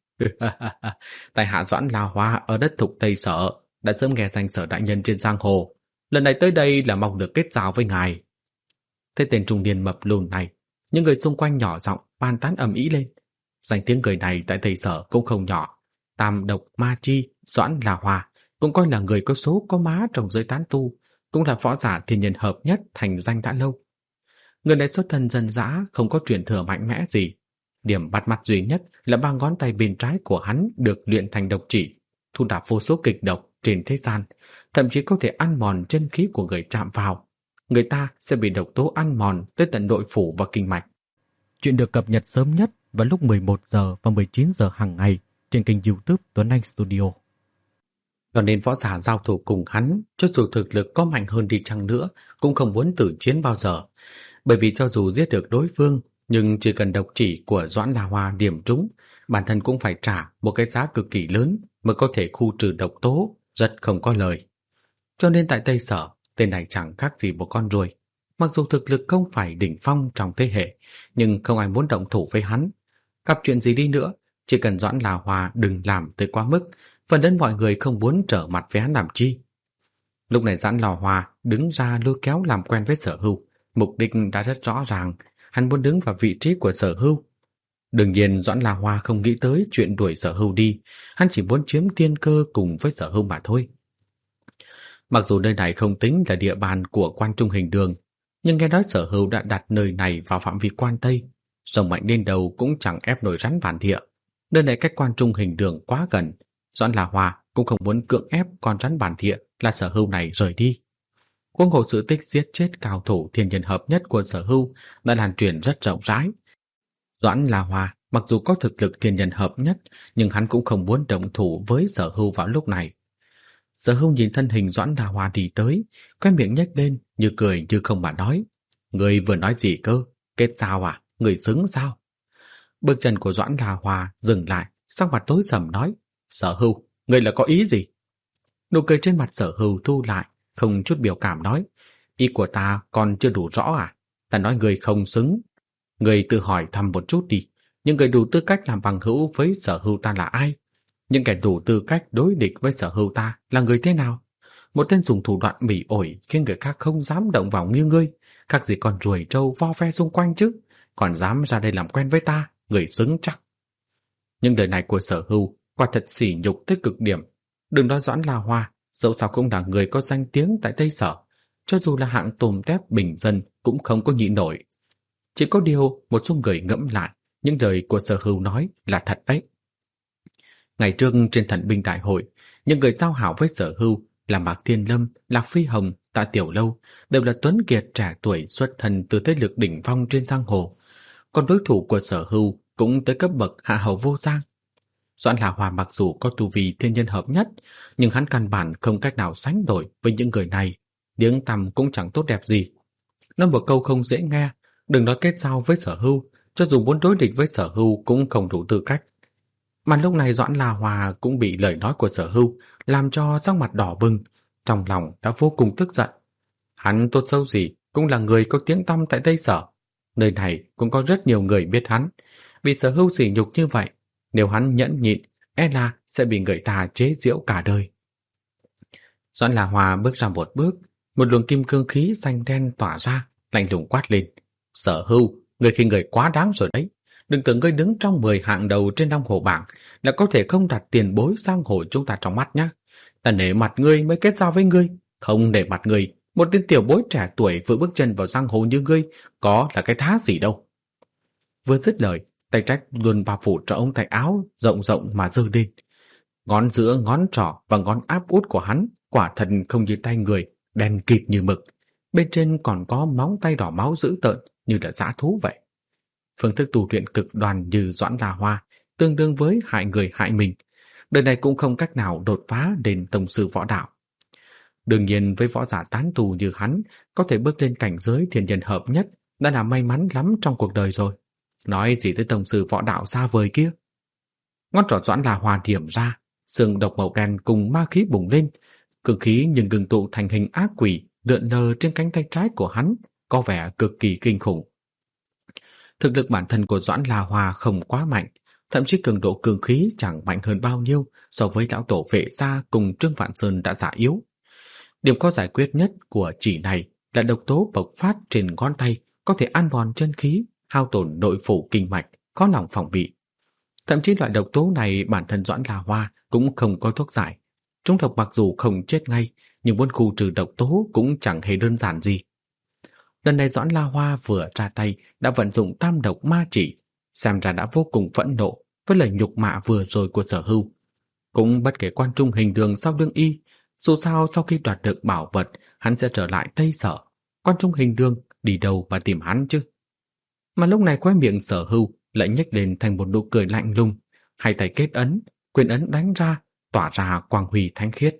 tại hạ Doãn La Hoa ở đất Thục Tây Sở đã sớm nghe danh Sở đại nhân trên giang hồ, lần này tới đây là mong được kết giao với ngài. Thế tên trung niên mập lùn này, những người xung quanh nhỏ giọng bàn tán ầm ĩ lên. Danh tiếng người này tại Tây Sở cũng không nhỏ. Tam độc ma chi, Doãn La Hoa cũng coi là người có số có má trong giới tán tu, cũng là võ giả thiên nhân hợp nhất thành danh đã lâu. Người này xuất thân dân dã, không có truyền thừa mạnh mẽ gì. Điểm bắt mắt duy nhất là 3 ngón tay bên trái của hắn được luyện thành độc chỉ, thu nạp vô số kịch độc trên thế gian, thậm chí có thể ăn mòn chân khí của người chạm vào. Người ta sẽ bị độc tố ăn mòn tới tận nội phủ và kinh mạch. Chuyện được cập nhật sớm nhất vào lúc 11 giờ và 19 giờ hàng ngày trên kênh YouTube Tuấn Anh Studio. Cho nên võ giả giao thủ cùng hắn, cho dù thực lực có mạnh hơn đi chăng nữa, cũng không muốn tử chiến bao giờ. Bởi vì cho dù giết được đối phương, nhưng chỉ cần độc chỉ của Doãn La Hoa điểm trúng, bản thân cũng phải trả một cái giá cực kỳ lớn mới có thể khu trừ độc tố, rất không có lời. Cho nên tại Tây Sở, tên này chẳng khác gì một con ruồi. Mặc dù thực lực không phải đỉnh phong trong thế hệ, nhưng không ai muốn động thủ với hắn. Gặp chuyện gì đi nữa, chỉ cần Doãn La Hoa đừng làm tới quá mức, phần lớn mọi người không muốn trở mặt với hắn làm chi. Lúc này Doãn La Hoa đứng ra lôi kéo làm quen với Sở Hưu. Mục đích đã rất rõ ràng, hắn muốn đứng vào vị trí của Sở Hưu. Đương nhiên Doãn La Hoa không nghĩ tới chuyện đuổi Sở Hưu đi, hắn chỉ muốn chiếm tiên cơ cùng với Sở Hưu mà thôi. Mặc dù nơi này không tính là địa bàn của Quan Trung Hình Đường, nhưng nghe nói Sở Hưu đã đặt nơi này vào phạm vi Quan Tây, rồng mạnh lên đầu cũng chẳng ép nổi rắn bản địa. Nơi này cách Quan Trung Hình Đường quá gần, Doãn La Hoa cũng không muốn cưỡng ép con rắn bản địa là Sở Hưu này rời đi. Huống hồ sự tích giết chết cao thủ thiên nhân hợp nhất của Sở Hưu đã lan truyền rất rộng rãi. Doãn La Hoa mặc dù có thực lực thiên nhân hợp nhất, nhưng hắn cũng không muốn động thủ với Sở Hưu vào lúc này. Sở Hưu nhìn thân hình Doãn La Hoa đi tới, khóe miệng nhếch lên, như cười như không mà nói: "Người vừa nói gì cơ? Kết giao à? Người xứng sao?" Bước chân của Doãn La Hoa dừng lại, sắc mặt tối sầm nói: "Sở Hưu, người là có ý gì?" Nụ cười trên mặt Sở Hưu thu lại, không chút biểu cảm nói: "Ý của ta còn chưa đủ rõ à? Ta nói người không xứng. Người tự hỏi thăm một chút đi, những người đủ tư cách làm bằng hữu với Sở Hưu ta là ai? Những kẻ đủ tư cách đối địch với Sở Hưu ta là người thế nào? Một tên dùng thủ đoạn bỉ ổi khiến người khác không dám động vào như ngươi, khác gì còn ruồi trâu vo ve xung quanh chứ, còn dám ra đây làm quen với ta, người xứng chắc." Những lời này của Sở Hưu quả thật sỉ nhục tới cực điểm. Đừng nói Doãn La Hoa, dẫu sao cũng là người có danh tiếng tại Tây Sở, cho dù là hạng tôm tép bình dân cũng không có nhịn nổi. Chỉ có điều một số người ngẫm lại, những lời của Sở Hưu nói là thật đấy. Ngày trước trên Thần binh đại hội, những người giao hảo với Sở Hưu là Mạc Thiên Lâm, Lạc Phi Hồng, Tạ Tiểu Lâu đều là tuấn kiệt trẻ tuổi xuất thân từ thế lực đỉnh phong trên giang hồ. Còn đối thủ của Sở Hưu cũng tới cấp bậc hạ hầu vô giang. Doãn La Hoa mặc dù có tu vi thiên nhân hợp nhất, nhưng hắn căn bản không cách nào sánh đổi với những người này, tiếng tăm cũng chẳng tốt đẹp gì. Nói một câu không dễ nghe, đừng nói kết giao với Sở Hưu, cho dù muốn đối địch với Sở Hưu cũng không đủ tư cách. Mà lúc này Doãn La Hoa cũng bị lời nói của Sở Hưu làm cho sắc mặt đỏ bừng, trong lòng đã vô cùng tức giận. Hắn tốt xấu gì cũng là người có tiếng tăm tại Tây Sở, nơi này cũng có rất nhiều người biết hắn. Vì Sở Hưu sỉ nhục như vậy, nếu hắn nhẫn nhịn, e là sẽ bị người ta chế giễu cả đời. Doãn La Hoa bước ra một bước, một luồng kim cương khí xanh đen tỏa ra, lạnh lùng quát lên: "Sở Hưu, người khi người quá đáng rồi đấy. Đừng tưởng ngươi đứng trong 10 hạng đầu trên Long Hồ bảng là có thể không đặt tiền bối giang hồ chúng ta trong mắt nhá. Ta nể mặt ngươi mới kết giao với ngươi, không nể mặt ngươi, một tên tiểu bối trẻ tuổi vừa bước chân vào giang hồ như ngươi có là cái thá gì đâu." Vừa dứt lời, tay trách luôn bao phủ cho ống tay áo rộng rộng mà giơ lên. Ngón giữa, ngón trỏ và ngón áp út của hắn quả thật không như tay người, đen kịt như mực. Bên trên còn có móng tay đỏ máu dữ tợn như là dã thú vậy. Phương thức tu luyện cực đoan như Doãn La Hoa tương đương với hại người hại mình. Đời này cũng không cách nào đột phá đến tông sư võ đạo. Đương nhiên với võ giả tán tu như hắn, có thể bước lên cảnh giới thiên nhân hợp nhất đã là may mắn lắm trong cuộc đời rồi. Nói gì tới tông sư võ đạo xa vời kia. Ngón trỏ Doãn La Hoa điểm ra, sương độc màu đen cùng ma khí bùng lên, cực khí nhưng ngừng tụ thành hình ác quỷ lượn lờ trên cánh tay trái của hắn, có vẻ cực kỳ kinh khủng. Thực lực bản thân của Doãn La Hoa không quá mạnh, thậm chí cường độ cường khí chẳng mạnh hơn bao nhiêu so với lão tổ Vệ gia cùng Trương Vạn Sơn đã giả yếu. Điểm có giải quyết nhất của chỉ này là độc tố bộc phát trên ngón tay có thể ăn mòn chân khí, hao tổn nội phủ kinh mạch, có lòng phòng bị. Thậm chí loại độc tố này bản thân Doãn La Hoa cũng không có thuốc giải. Trúng độc mặc dù không chết ngay, nhưng muốn khu trừ độc tố cũng chẳng hề đơn giản gì. Lần này Doãn La Hoa vừa ra tay đã vận dụng tam độc ma chỉ, xem ra đã vô cùng phẫn nộ với lời nhục mạ vừa rồi của Sở Hưu. Cũng bất kể Quan Trung Hình Đường sau lưng y, dù sao sau khi đoạt được bảo vật, hắn sẽ trở lại Tây Sở. Quan Trung Hình Đường đi đâu mà tìm hắn chứ? Mà lúc này khóe miệng Sở Hưu lại nhếch lên thành một nụ cười lạnh lùng, hai tay kết ấn, quyền ấn đánh ra, tỏa ra quang huy thánh khiết.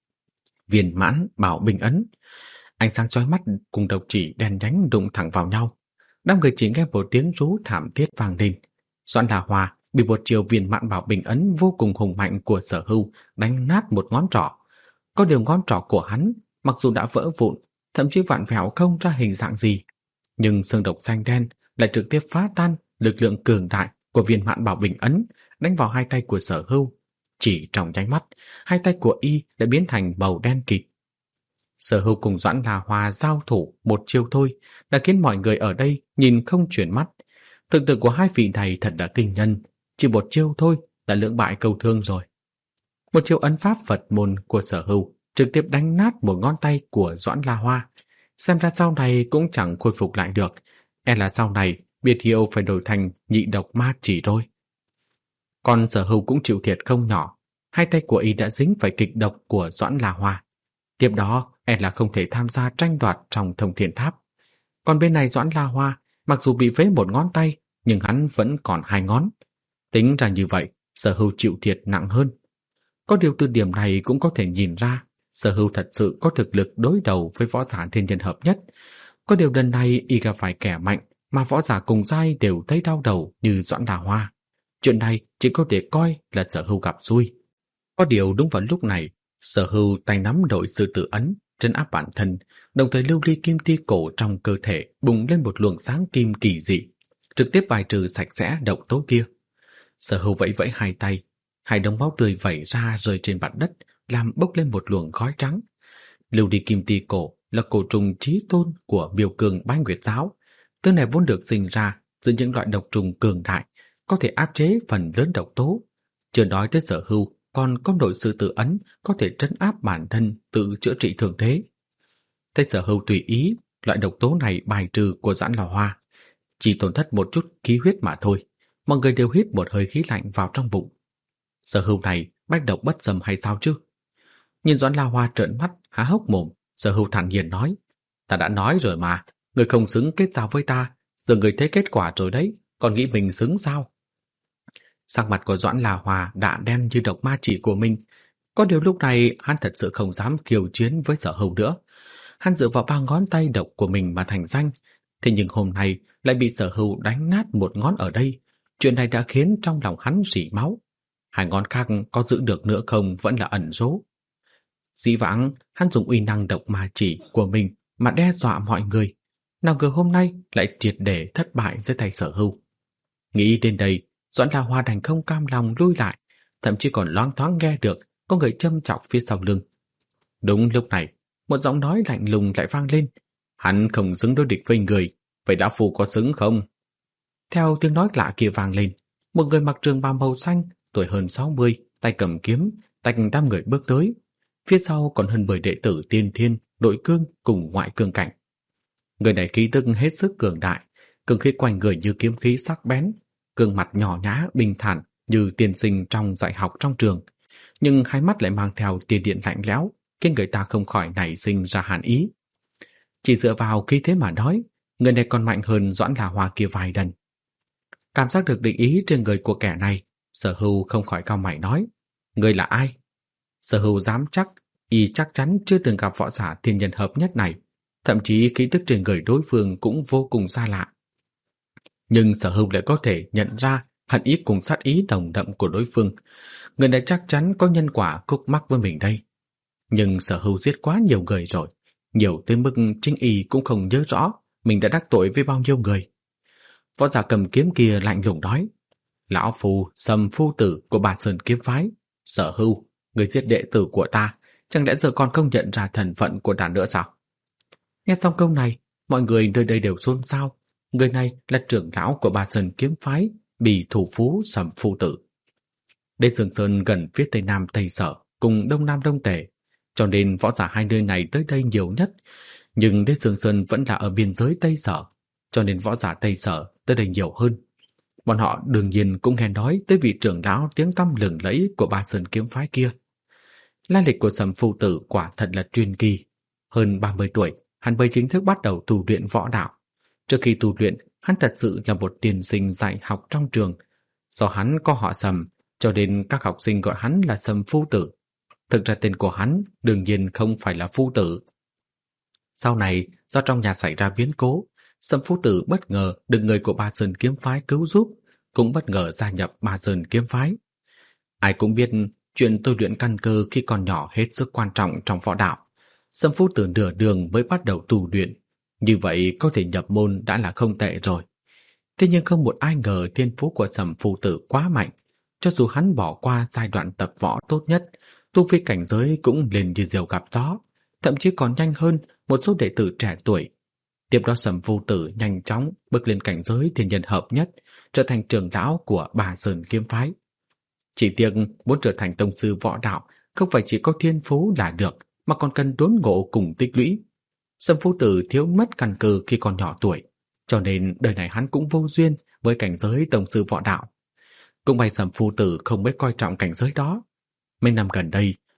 Viên mãn bảo bình ấn, ánh sáng chói mắt cùng độc chỉ đen nhánh đụng thẳng vào nhau. Đám người chỉ nghe một tiếng rú thảm thiết vang lên. Doãn La Hoa bị một chiều viên mãn bảo bình ấn vô cùng hùng mạnh của Sở Hưu đánh nát một ngón trỏ. Có điều ngón trỏ của hắn mặc dù đã vỡ vụn, thậm chí vặn vẹo không ra hình dạng gì, nhưng xương độc xanh đen lại trực tiếp phá tan lực lượng cường đại của viên mãn bảo bình ấn đánh vào hai tay của Sở Hưu. Chỉ trong nháy mắt, hai tay của y đã biến thành màu đen kịt. Sở Hưu cùng Doãn La Hoa giao thủ một chiêu thôi đã khiến mọi người ở đây nhìn không chuyển mắt. Thực lực của hai vị này thật là kinh nhân, chỉ một chiêu thôi đã lưỡng bại câu thương rồi. Một chiêu ấn pháp Phật môn của Sở Hưu trực tiếp đánh nát một ngón tay của Doãn La Hoa. Xem ra sau này cũng chẳng khôi phục lại được, e là sau này biệt hiệu phải đổi thành nhị độc ma chỉ rồi. Còn Sở Hưu cũng chịu thiệt không nhỏ, hai tay của y đã dính phải kịch độc của Doãn La Hoa. Tiếp đó, e là không thể tham gia tranh đoạt trong Thông Thiên Tháp. Còn bên này Doãn La Hoa, mặc dù bị phế một ngón tay, nhưng hắn vẫn còn 2 ngón. Tính ra như vậy, Sở Hưu chịu thiệt nặng hơn. Có điều từ điểm này cũng có thể nhìn ra, Sở Hưu thật sự có thực lực đối đầu với võ giả thiên nhân hợp nhất. Có điều lần này y gặp phải kẻ mạnh mà võ giả cùng giai đều thấy đau đầu như Doãn La Hoa. Chuyện này chỉ có thể coi là Sở Hưu gặp xui. Có điều đúng vào lúc này, Sở Hưu tay nắm đội sư tử ấn, trấn áp bản thân, đồng thời lưu ly kim ti cổ trong cơ thể bùng lên một luồng sáng kim kỳ dị, trực tiếp bài trừ sạch sẽ độc tố kia. Sở Hưu vẫy vẫy 2 tay, 2 đống máu tươi vẩy ra rơi trên mặt đất, làm bốc lên một luồng khói trắng. Lưu ly kim ti cổ là cổ trùng chí tôn của Miêu Cương Bái Nguyệt giáo. Thứ này vốn được sinh ra từ những loại độc trùng cường đại, có thể áp chế phần lớn độc tố. Chưa nói tới Sở Hưu còn có nội sư tử ấn có thể trấn áp bản thân tự chữa trị thường thế. Thấy Sở Hưu tùy ý loại độc tố này bài trừ của Doãn La Hoa, chỉ tổn thất một chút khí huyết mà thôi. Mọi người đều hít một hơi khí lạnh vào trong bụng. Sở Hưu này bách độc bất xâm hay sao chứ? Nhìn Doãn La Hoa trợn mắt há hốc mồm, Sở Hưu thản nhiên nói: "Ta đã nói rồi mà, người không xứng kết giao với ta, giờ người thấy kết quả rồi đấy, còn nghĩ mình xứng sao?" Sắc mặt của Doãn La Hoa đã đen như độc ma chỉ của mình. Có điều lúc này hắn thật sự không dám kiêu chiến với Sở Hưu nữa. Hắn dựa vào 3 ngón tay độc của mình mà thành danh, thế nhưng hôm nay lại bị Sở Hưu đánh nát một ngón ở đây. Chuyện này đã khiến trong lòng hắn rỉ máu. 2 ngón khác có giữ được nữa không vẫn là ẩn số. Dĩ vãng hắn dùng uy năng độc ma chỉ của mình mà đe dọa mọi người, nào ngờ hôm nay lại triệt để thất bại dưới tay Sở Hưu. Nghĩ đến đây, Doãn La Hoa đành không cam lòng lui lại, thậm chí còn loáng thoáng nghe được có người châm chọc phía sau lưng. Đúng lúc này, một giọng nói lạnh lùng lại vang lên: "Hắn không xứng đối địch với người, vậy đã phù có xứng không?" Theo tiếng nói lạ kia vang lên, một người mặc trường bào màu xanh, tuổi hơn 60, tay cầm kiếm, tạch 5 người bước tới. Phía sau còn hơn 10 đệ tử tiên thiên, nội cương cùng ngoại cương cảnh. Người này khí tức hết sức cường đại, cường khí quanh người như kiếm khí sắc bén, gương mặt nhỏ nhã bình thản như tiên sinh trong dạy học trong trường, nhưng hai mắt lại mang theo tia điện lạnh lẽo, khiến người ta không khỏi nảy sinh ra hàn ý. Chỉ dựa vào khí thế mà nói, người này còn mạnh hơn Doãn La Hoa kia vài lần. Cảm giác được định ý trên người của kẻ này, Sở Hưu không khỏi cau mày nói: "Người là ai?" Sở Hưu dám chắc, y chắc chắn chưa từng gặp võ giả thiên nhân hợp nhất này, thậm chí khí tức trên người đối phương cũng vô cùng xa lạ. Nhưng Sở Hưu lại có thể nhận ra hận ý cùng sát ý đồng đậm của đối phương. Người này chắc chắn có nhân quả khúc mắc với mình đây. Nhưng Sở Hưu giết quá nhiều người rồi, nhiều tới mức chính y cũng không nhớ rõ mình đã đắc tội với bao nhiêu người. Võ giả cầm kiếm kia lạnh lùng nói: "Lão Phu, Sầm phu tử của Bà Sơn kiếm phái. Sở Hưu, người giết đệ tử của ta, chẳng lẽ giờ còn không nhận ra thân phận của ta nữa sao?" Nghe xong câu này, mọi người nơi đây đều xôn xao. Người này là trưởng lão của Bà Sơn kiếm phái, Bỉ thủ phú Sầm phu tử. Đế Dương Sơn gần phía tây nam Tây Sở cùng đông nam Đông Tề, cho nên võ giả hai nơi này tới đây nhiều nhất. Nhưng Đế Dương Sơn vẫn là ở biên giới Tây Sở, cho nên võ giả Tây Sở tới đây nhiều hơn. Bọn họ đương nhiên cũng nghe nói tới vị trưởng lão tiếng tăm lừng lẫy của Ba Sơn kiếm phái kia. Lai lịch của Sầm phu tử quả thật là truyền kỳ. Hơn 30 tuổi, hắn mới chính thức bắt đầu tu luyện võ đạo. Trước khi tu luyện, hắn thật sự là một tiền sinh dạy học trong trường. Do hắn có họ Sầm, cho nên các học sinh gọi hắn là Sầm phu tử. Thực ra tên của hắn đương nhiên không phải là phu tử. Sau này, do trong nhà xảy ra biến cố, Sầm phu tử bất ngờ được người của Ba Sơn kiếm phái cứu giúp, cũng bất ngờ gia nhập Ba Sơn kiếm phái. Ai cũng biết chuyện tu luyện căn cơ khi còn nhỏ hết sức quan trọng trong võ đạo. Sầm phu tử nửa đường mới bắt đầu tu luyện, như vậy có thể nhập môn đã là không tệ rồi. Thế nhưng không một ai ngờ thiên phú của Sầm phu tử quá mạnh, cho dù hắn bỏ qua giai đoạn tập võ tốt nhất, tu vi cảnh giới cũng lên như diều gặp gió, thậm chí còn nhanh hơn một số đệ tử trẻ tuổi. Tiếp đó Sầm phu tử nhanh chóng bước lên cảnh giới thiên nhân hợp nhất, trở thành trưởng lão của Bà Sơn kiếm phái. Chỉ tiếc muốn trở thành tông sư võ đạo không phải chỉ có thiên phú là được, mà còn cần đốn ngộ cùng tích lũy. Sầm phu tử thiếu mất căn cơ khi còn nhỏ tuổi, cho nên đời này hắn cũng vô duyên với cảnh giới tông sư võ đạo. Cũng may Sầm phu tử không mấy coi trọng cảnh giới đó. Mấy năm gần đây,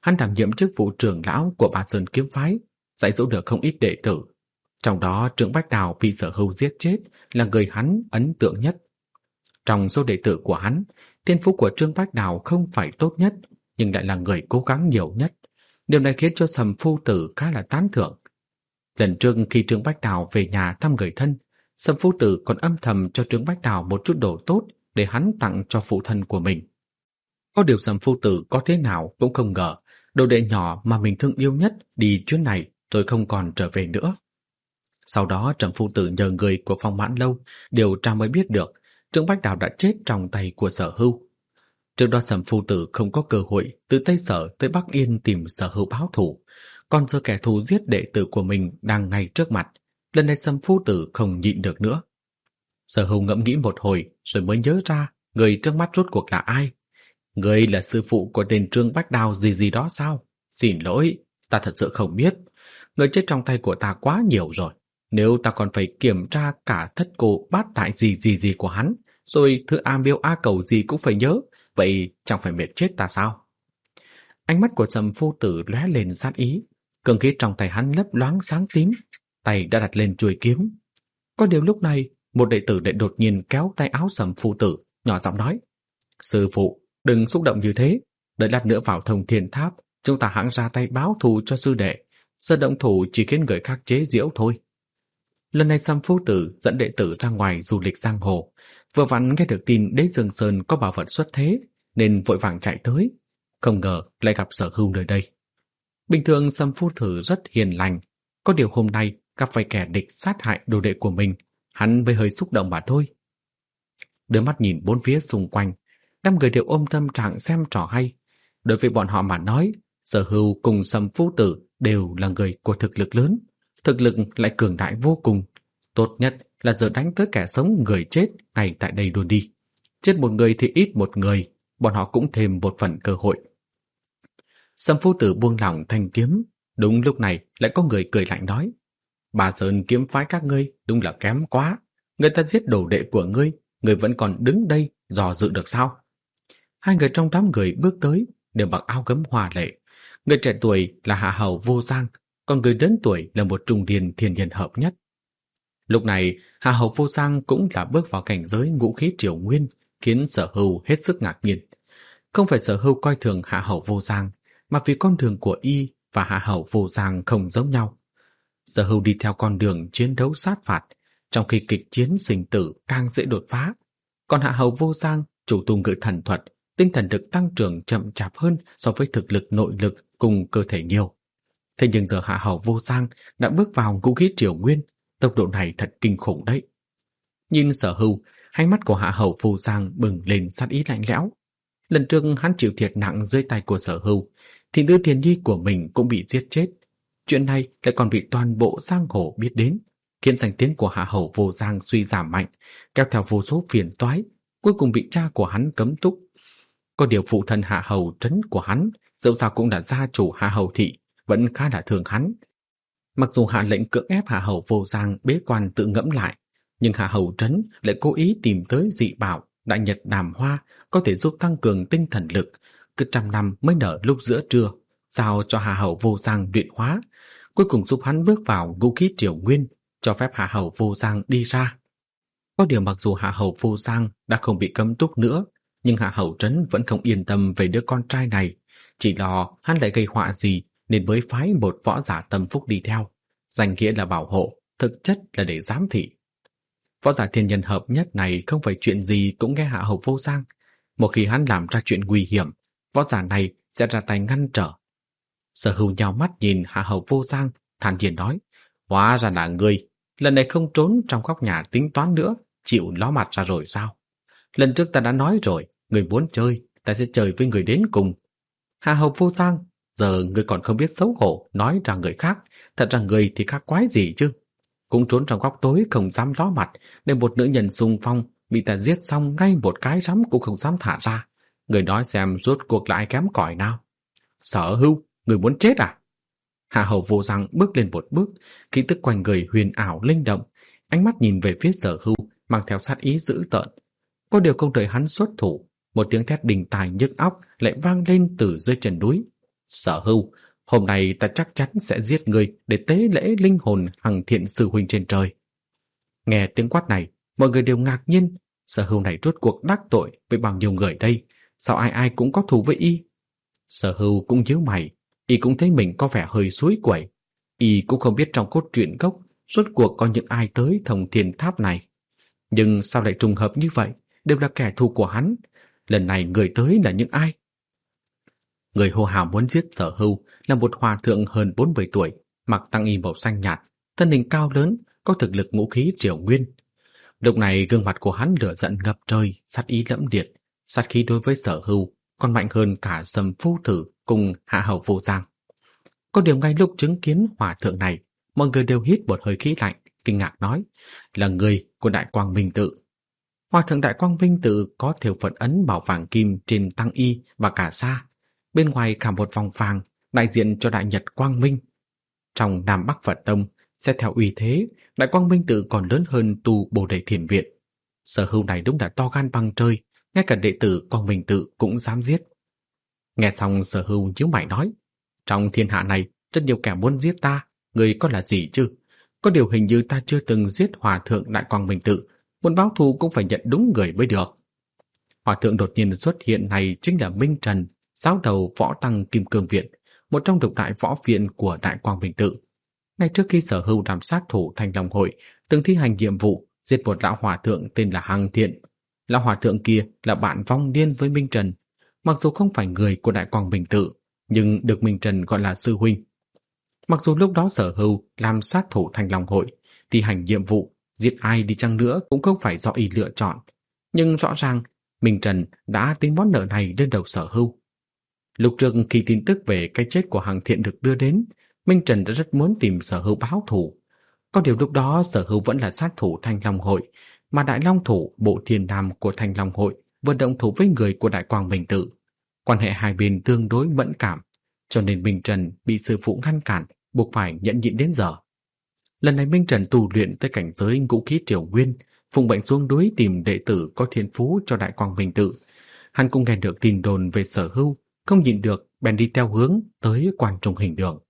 hắn đảm nhiệm chức vụ trưởng lão của Ba Sơn kiếm phái, dạy dỗ được không ít đệ tử. Trong đó Trương Bách Đào bị Sở Hưu giết chết là người hắn ấn tượng nhất. Trong số đệ tử của hắn, thiên phú của Trương Bách Đào không phải tốt nhất, nhưng lại là người cố gắng nhiều nhất. Điều này khiến cho Sầm phu tử khá là tán thưởng. Lần trước khi Trương Bách Đào về nhà thăm người thân, Sầm phu tử còn âm thầm cho Trương Bách Đào một chút đồ tốt để hắn tặng cho phụ thân của mình. Có điều Sầm phu tử có thế nào cũng không ngờ, đồ đệ nhỏ mà mình thương yêu nhất đi chuyến này rồi không còn trở về nữa. Sau đó Trầm phu tử nhờ người của Phong Mãn Lâu điều tra mới biết được Trương Bách Đào đã chết trong tay của Sở Hưu. Trước đó Sầm phu tử không có cơ hội từ Tây Sở tới Bắc Yên tìm Sở Hưu báo thù, còn giờ kẻ thù giết đệ tử của mình đang ngay trước mặt. Lần này Sầm phu tử không nhịn được nữa. Sở Hưu ngẫm nghĩ một hồi rồi mới nhớ ra người trước mắt rốt cuộc là ai. Người là sư phụ của tên Trương Bách Đào gì gì đó sao? Xin lỗi, ta thật sự không biết. Người chết trong tay của ta quá nhiều rồi. Nếu ta còn phải kiểm tra cả thất cổ bát đại gì của hắn, rồi thứ A Miêu A Cầu gì cũng phải nhớ, vậy chẳng phải mệt chết ta sao? Ánh mắt của Sầm phu tử lóe lên sát ý, cường khí trong tay hắn lấp loáng sáng tím, tay đã đặt lên chuôi kiếm. Có điều lúc này, một đệ tử lại đột nhiên kéo tay áo Sầm phu tử, nhỏ giọng nói: "Sư phụ, đừng xúc động như thế, đợi lát nữa vào Thông Thiên Tháp, chúng ta hãng ra tay báo thù cho sư đệ. Giờ động thủ chỉ khiến người khác chế giễu thôi." Lần này Sầm phu tử dẫn đệ tử ra ngoài du lịch giang hồ, vừa vặn nghe được tin Đế Dương Sơn có bảo vật xuất thế, nên vội vàng chạy tới. Không ngờ lại gặp Sở Hưu nơi đây. Bình thường Sầm phu tử rất hiền lành, có điều hôm nay gặp phải kẻ địch sát hại đồ đệ của mình, hắn mới hơi xúc động mà thôi. Đưa mắt nhìn bốn phía xung quanh, năm người đều ôm tâm trạng xem trò hay. Đối với bọn họ mà nói, Sở Hưu cùng Sầm phu tử đều là người của thực lực lớn, thực lực lại cường đại vô cùng. Tốt nhất là giờ đánh tới kẻ sống người chết ngay tại đây luôn đi. Chết một người thì ít một người, bọn họ cũng thêm một phần cơ hội. Sầm phu tử buông lỏng thanh kiếm. Đúng lúc này lại có người cười lạnh nói: "Bà Sơn kiếm phái các ngươi đúng là kém quá. Người ta giết đồ đệ của ngươi, người vẫn còn đứng đây dò dự được sao?" Hai người trong đám người bước tới, đều mặc áo gấm hoa lệ. Người trẻ tuổi là Hạ Hầu Vô Giang, còn người lớn tuổi là một trung niên thiên nhân hợp nhất. Lúc này, Hạ Hầu Vô Giang cũng là bước vào cảnh giới ngũ khí triều nguyên, khiến Sở Hưu hết sức ngạc nhiên. Không phải Sở Hưu coi thường Hạ Hầu Vô Giang, mà vì con đường của y và Hạ Hầu Vô Giang không giống nhau. Sở Hưu đi theo con đường chiến đấu sát phạt, trong khi kịch chiến sinh tử càng dễ đột phá. Còn Hạ Hầu Vô Giang chủ tu ngự thần thuật, tinh thần lực tăng trưởng chậm chạp hơn so với thực lực nội lực cùng cơ thể nhiều. Thế nhưng giờ Hạ Hầu Vô Giang đã bước vào ngũ khí triều nguyên, tốc độ này thật kinh khủng đấy. Nhìn Sở Hưu, hai mắt của Hạ Hầu Vô Giang bừng lên sát ý lạnh lẽo. Lần trước hắn chịu thiệt nặng dưới tay của Sở Hưu, thì Tư Thiền Nhi của mình cũng bị giết chết. Chuyện này lại còn bị toàn bộ giang hồ biết đến, khiến danh tiếng của Hạ Hầu Vô Giang suy giảm mạnh, kéo theo vô số phiền toái, cuối cùng bị cha của hắn cấm túc. Có điều phụ thân Hạ Hầu Trấn của hắn, dẫu sao cũng là gia chủ Hạ Hầu Thị, vẫn khá là thương hắn. Mặc dù hạ lệnh cưỡng ép Hạ Hầu Vô Giang bế quan tự ngẫm lại, nhưng Hạ Hầu Trấn lại cố ý tìm tới dị bảo Đại Nhật Đàm Hoa có thể giúp tăng cường tinh thần lực, cứ 100 năm mới nở lúc giữa trưa, giao cho Hạ Hầu Vô Giang luyện hóa, cuối cùng giúp hắn bước vào ngũ khí triều nguyên, cho phép Hạ Hầu Vô Giang đi ra. Có điều mặc dù Hạ Hầu Vô Giang đã không bị cấm túc nữa, nhưng Hạ Hầu Trấn vẫn không yên tâm về đứa con trai này, chỉ lo hắn lại gây họa gì nên mới phái một võ giả tâm phúc đi theo. Danh nghĩa là bảo hộ, thực chất là để giám thị. Võ giả thiên nhân hợp nhất này không phải chuyện gì cũng nghe Hạ Hầu Vô Giang. Một khi hắn làm ra chuyện nguy hiểm, võ giả này sẽ ra tay ngăn trở. Sở Hưu nhào mắt nhìn Hạ Hầu Vô Giang, thản nhiên nói: "Hóa ra là ngươi, lần này không trốn trong góc nhà tính toán nữa, chịu ló mặt ra rồi sao? Lần trước ta đã nói rồi, người muốn chơi, ta sẽ chơi với người đến cùng." Hạ Hầu Vô Giang, giờ người còn không biết xấu hổ nói ra người khác, thật ra người thì khác quái gì chứ? Cũng trốn trong góc tối không dám ló mặt, để một nữ nhân xung phong bị ta giết xong ngay một cái rắm cũng không dám thả ra. Người nói xem rốt cuộc là ai kém cỏi nào? Sở Hưu, người muốn chết à? Hạ Hầu Vô Giang bước lên một bước, khí tức quanh người huyền ảo linh động, ánh mắt nhìn về phía Sở Hưu mang theo sát ý dữ tợn. Có điều không đợi hắn xuất thủ, một tiếng thét đình tài nhức óc lại vang lên từ dưới chân núi. Sở Hưu, hôm nay ta chắc chắn sẽ giết ngươi để tế lễ linh hồn Hằng Thiện sư huynh trên trời. Nghe tiếng quát này, mọi người đều ngạc nhiên. Sở Hưu này rốt cuộc đắc tội với bao nhiêu người đây? Sao ai ai cũng có thù với y? Sở Hưu cũng nhíu mày, y cũng thấy mình có vẻ hơi suối quẩy. Y cũng không biết trong cốt truyện gốc rốt cuộc có những ai tới Thông Thiên Tháp này. Nhưng sao lại trùng hợp như vậy? Đều là kẻ thù của hắn. Lần này người tới là những ai? Người hô hào muốn giết Sở Hưu là một hòa thượng hơn 40 tuổi, mặc tăng y màu xanh nhạt, thân hình cao lớn, có thực lực ngũ khí triều nguyên. Lúc này gương mặt của hắn lửa giận ngập trời, sát ý lẫm liệt, sát khí đối với Sở Hưu còn mạnh hơn cả Sầm Phu Thử cùng Hạ Hầu Vô Giang. Có điều ngay lúc chứng kiến hòa thượng này, mọi người đều hít một hơi khí lạnh, kinh ngạc nói, là người của Đại Quang Minh Tự. Hòa thượng Đại Quang Minh Tự có thêu phật ấn màu vàng kim trên tăng y và cả sa, bên ngoài khảm một vòng vàng đại diện cho Đại Nhật Quang Minh. Trong Nam Bắc Phật Tông, xét theo uy thế, Đại Quang Minh Tự còn lớn hơn tu Bồ Đề Thiền Viện. Sở Hưu này đúng là to gan bằng trời, ngay cả đệ tử Quang Minh Tự cũng dám giết. Nghe xong Sở Hưu nhíu mày nói, trong thiên hạ này rất nhiều kẻ muốn giết ta, người có là gì chứ? Có điều hình như ta chưa từng giết hòa thượng Đại Quang Minh Tự, muốn báo thù cũng phải nhận đúng người mới được. Hòa thượng đột nhiên xuất hiện này chính là Minh Trần, giáo đầu Võ Tăng Kim Cương Viện, một trong lục đại võ viện của Đại Quang Minh Tự. Ngay trước khi Sở Hưu làm sát thủ Thanh Long Hội, từng thi hành nhiệm vụ giết một lão hòa thượng tên là Hằng Thiện. Lão hòa thượng kia là bạn vong niên với Minh Trần, mặc dù không phải người của Đại Quang Minh Tự, nhưng được Minh Trần gọi là sư huynh. Mặc dù lúc đó Sở Hưu làm sát thủ Thanh Long Hội, thi hành nhiệm vụ giết ai đi chăng nữa cũng không phải do y lựa chọn, nhưng rõ ràng Minh Trần đã tính món nợ này lên đầu Sở Hưu. Lúc trước khi tin tức về cái chết của Hằng Thiện được đưa đến, Minh Trần đã rất muốn tìm Sở Hưu báo thù. Có điều lúc đó Sở Hưu vẫn là sát thủ Thanh Long Hội, mà Đại Long Thủ Bộ Thiên Nam của Thanh Long Hội vừa động thủ với người của Đại Quang Minh Tự. Quan hệ hai bên tương đối mẫn cảm, cho nên Minh Trần bị sư phụ ngăn cản, buộc phải nhẫn nhịn đến giờ. Lần này Minh Trần tu luyện tới cảnh giới ngũ khí triều nguyên, phụng bệnh xuống núi tìm đệ tử có thiên phú cho Đại Quang Minh Tự. Hắn cũng nghe được tin đồn về Sở Hưu, không nhịn được bèn đi theo hướng tới Quan Trung Hình Đường.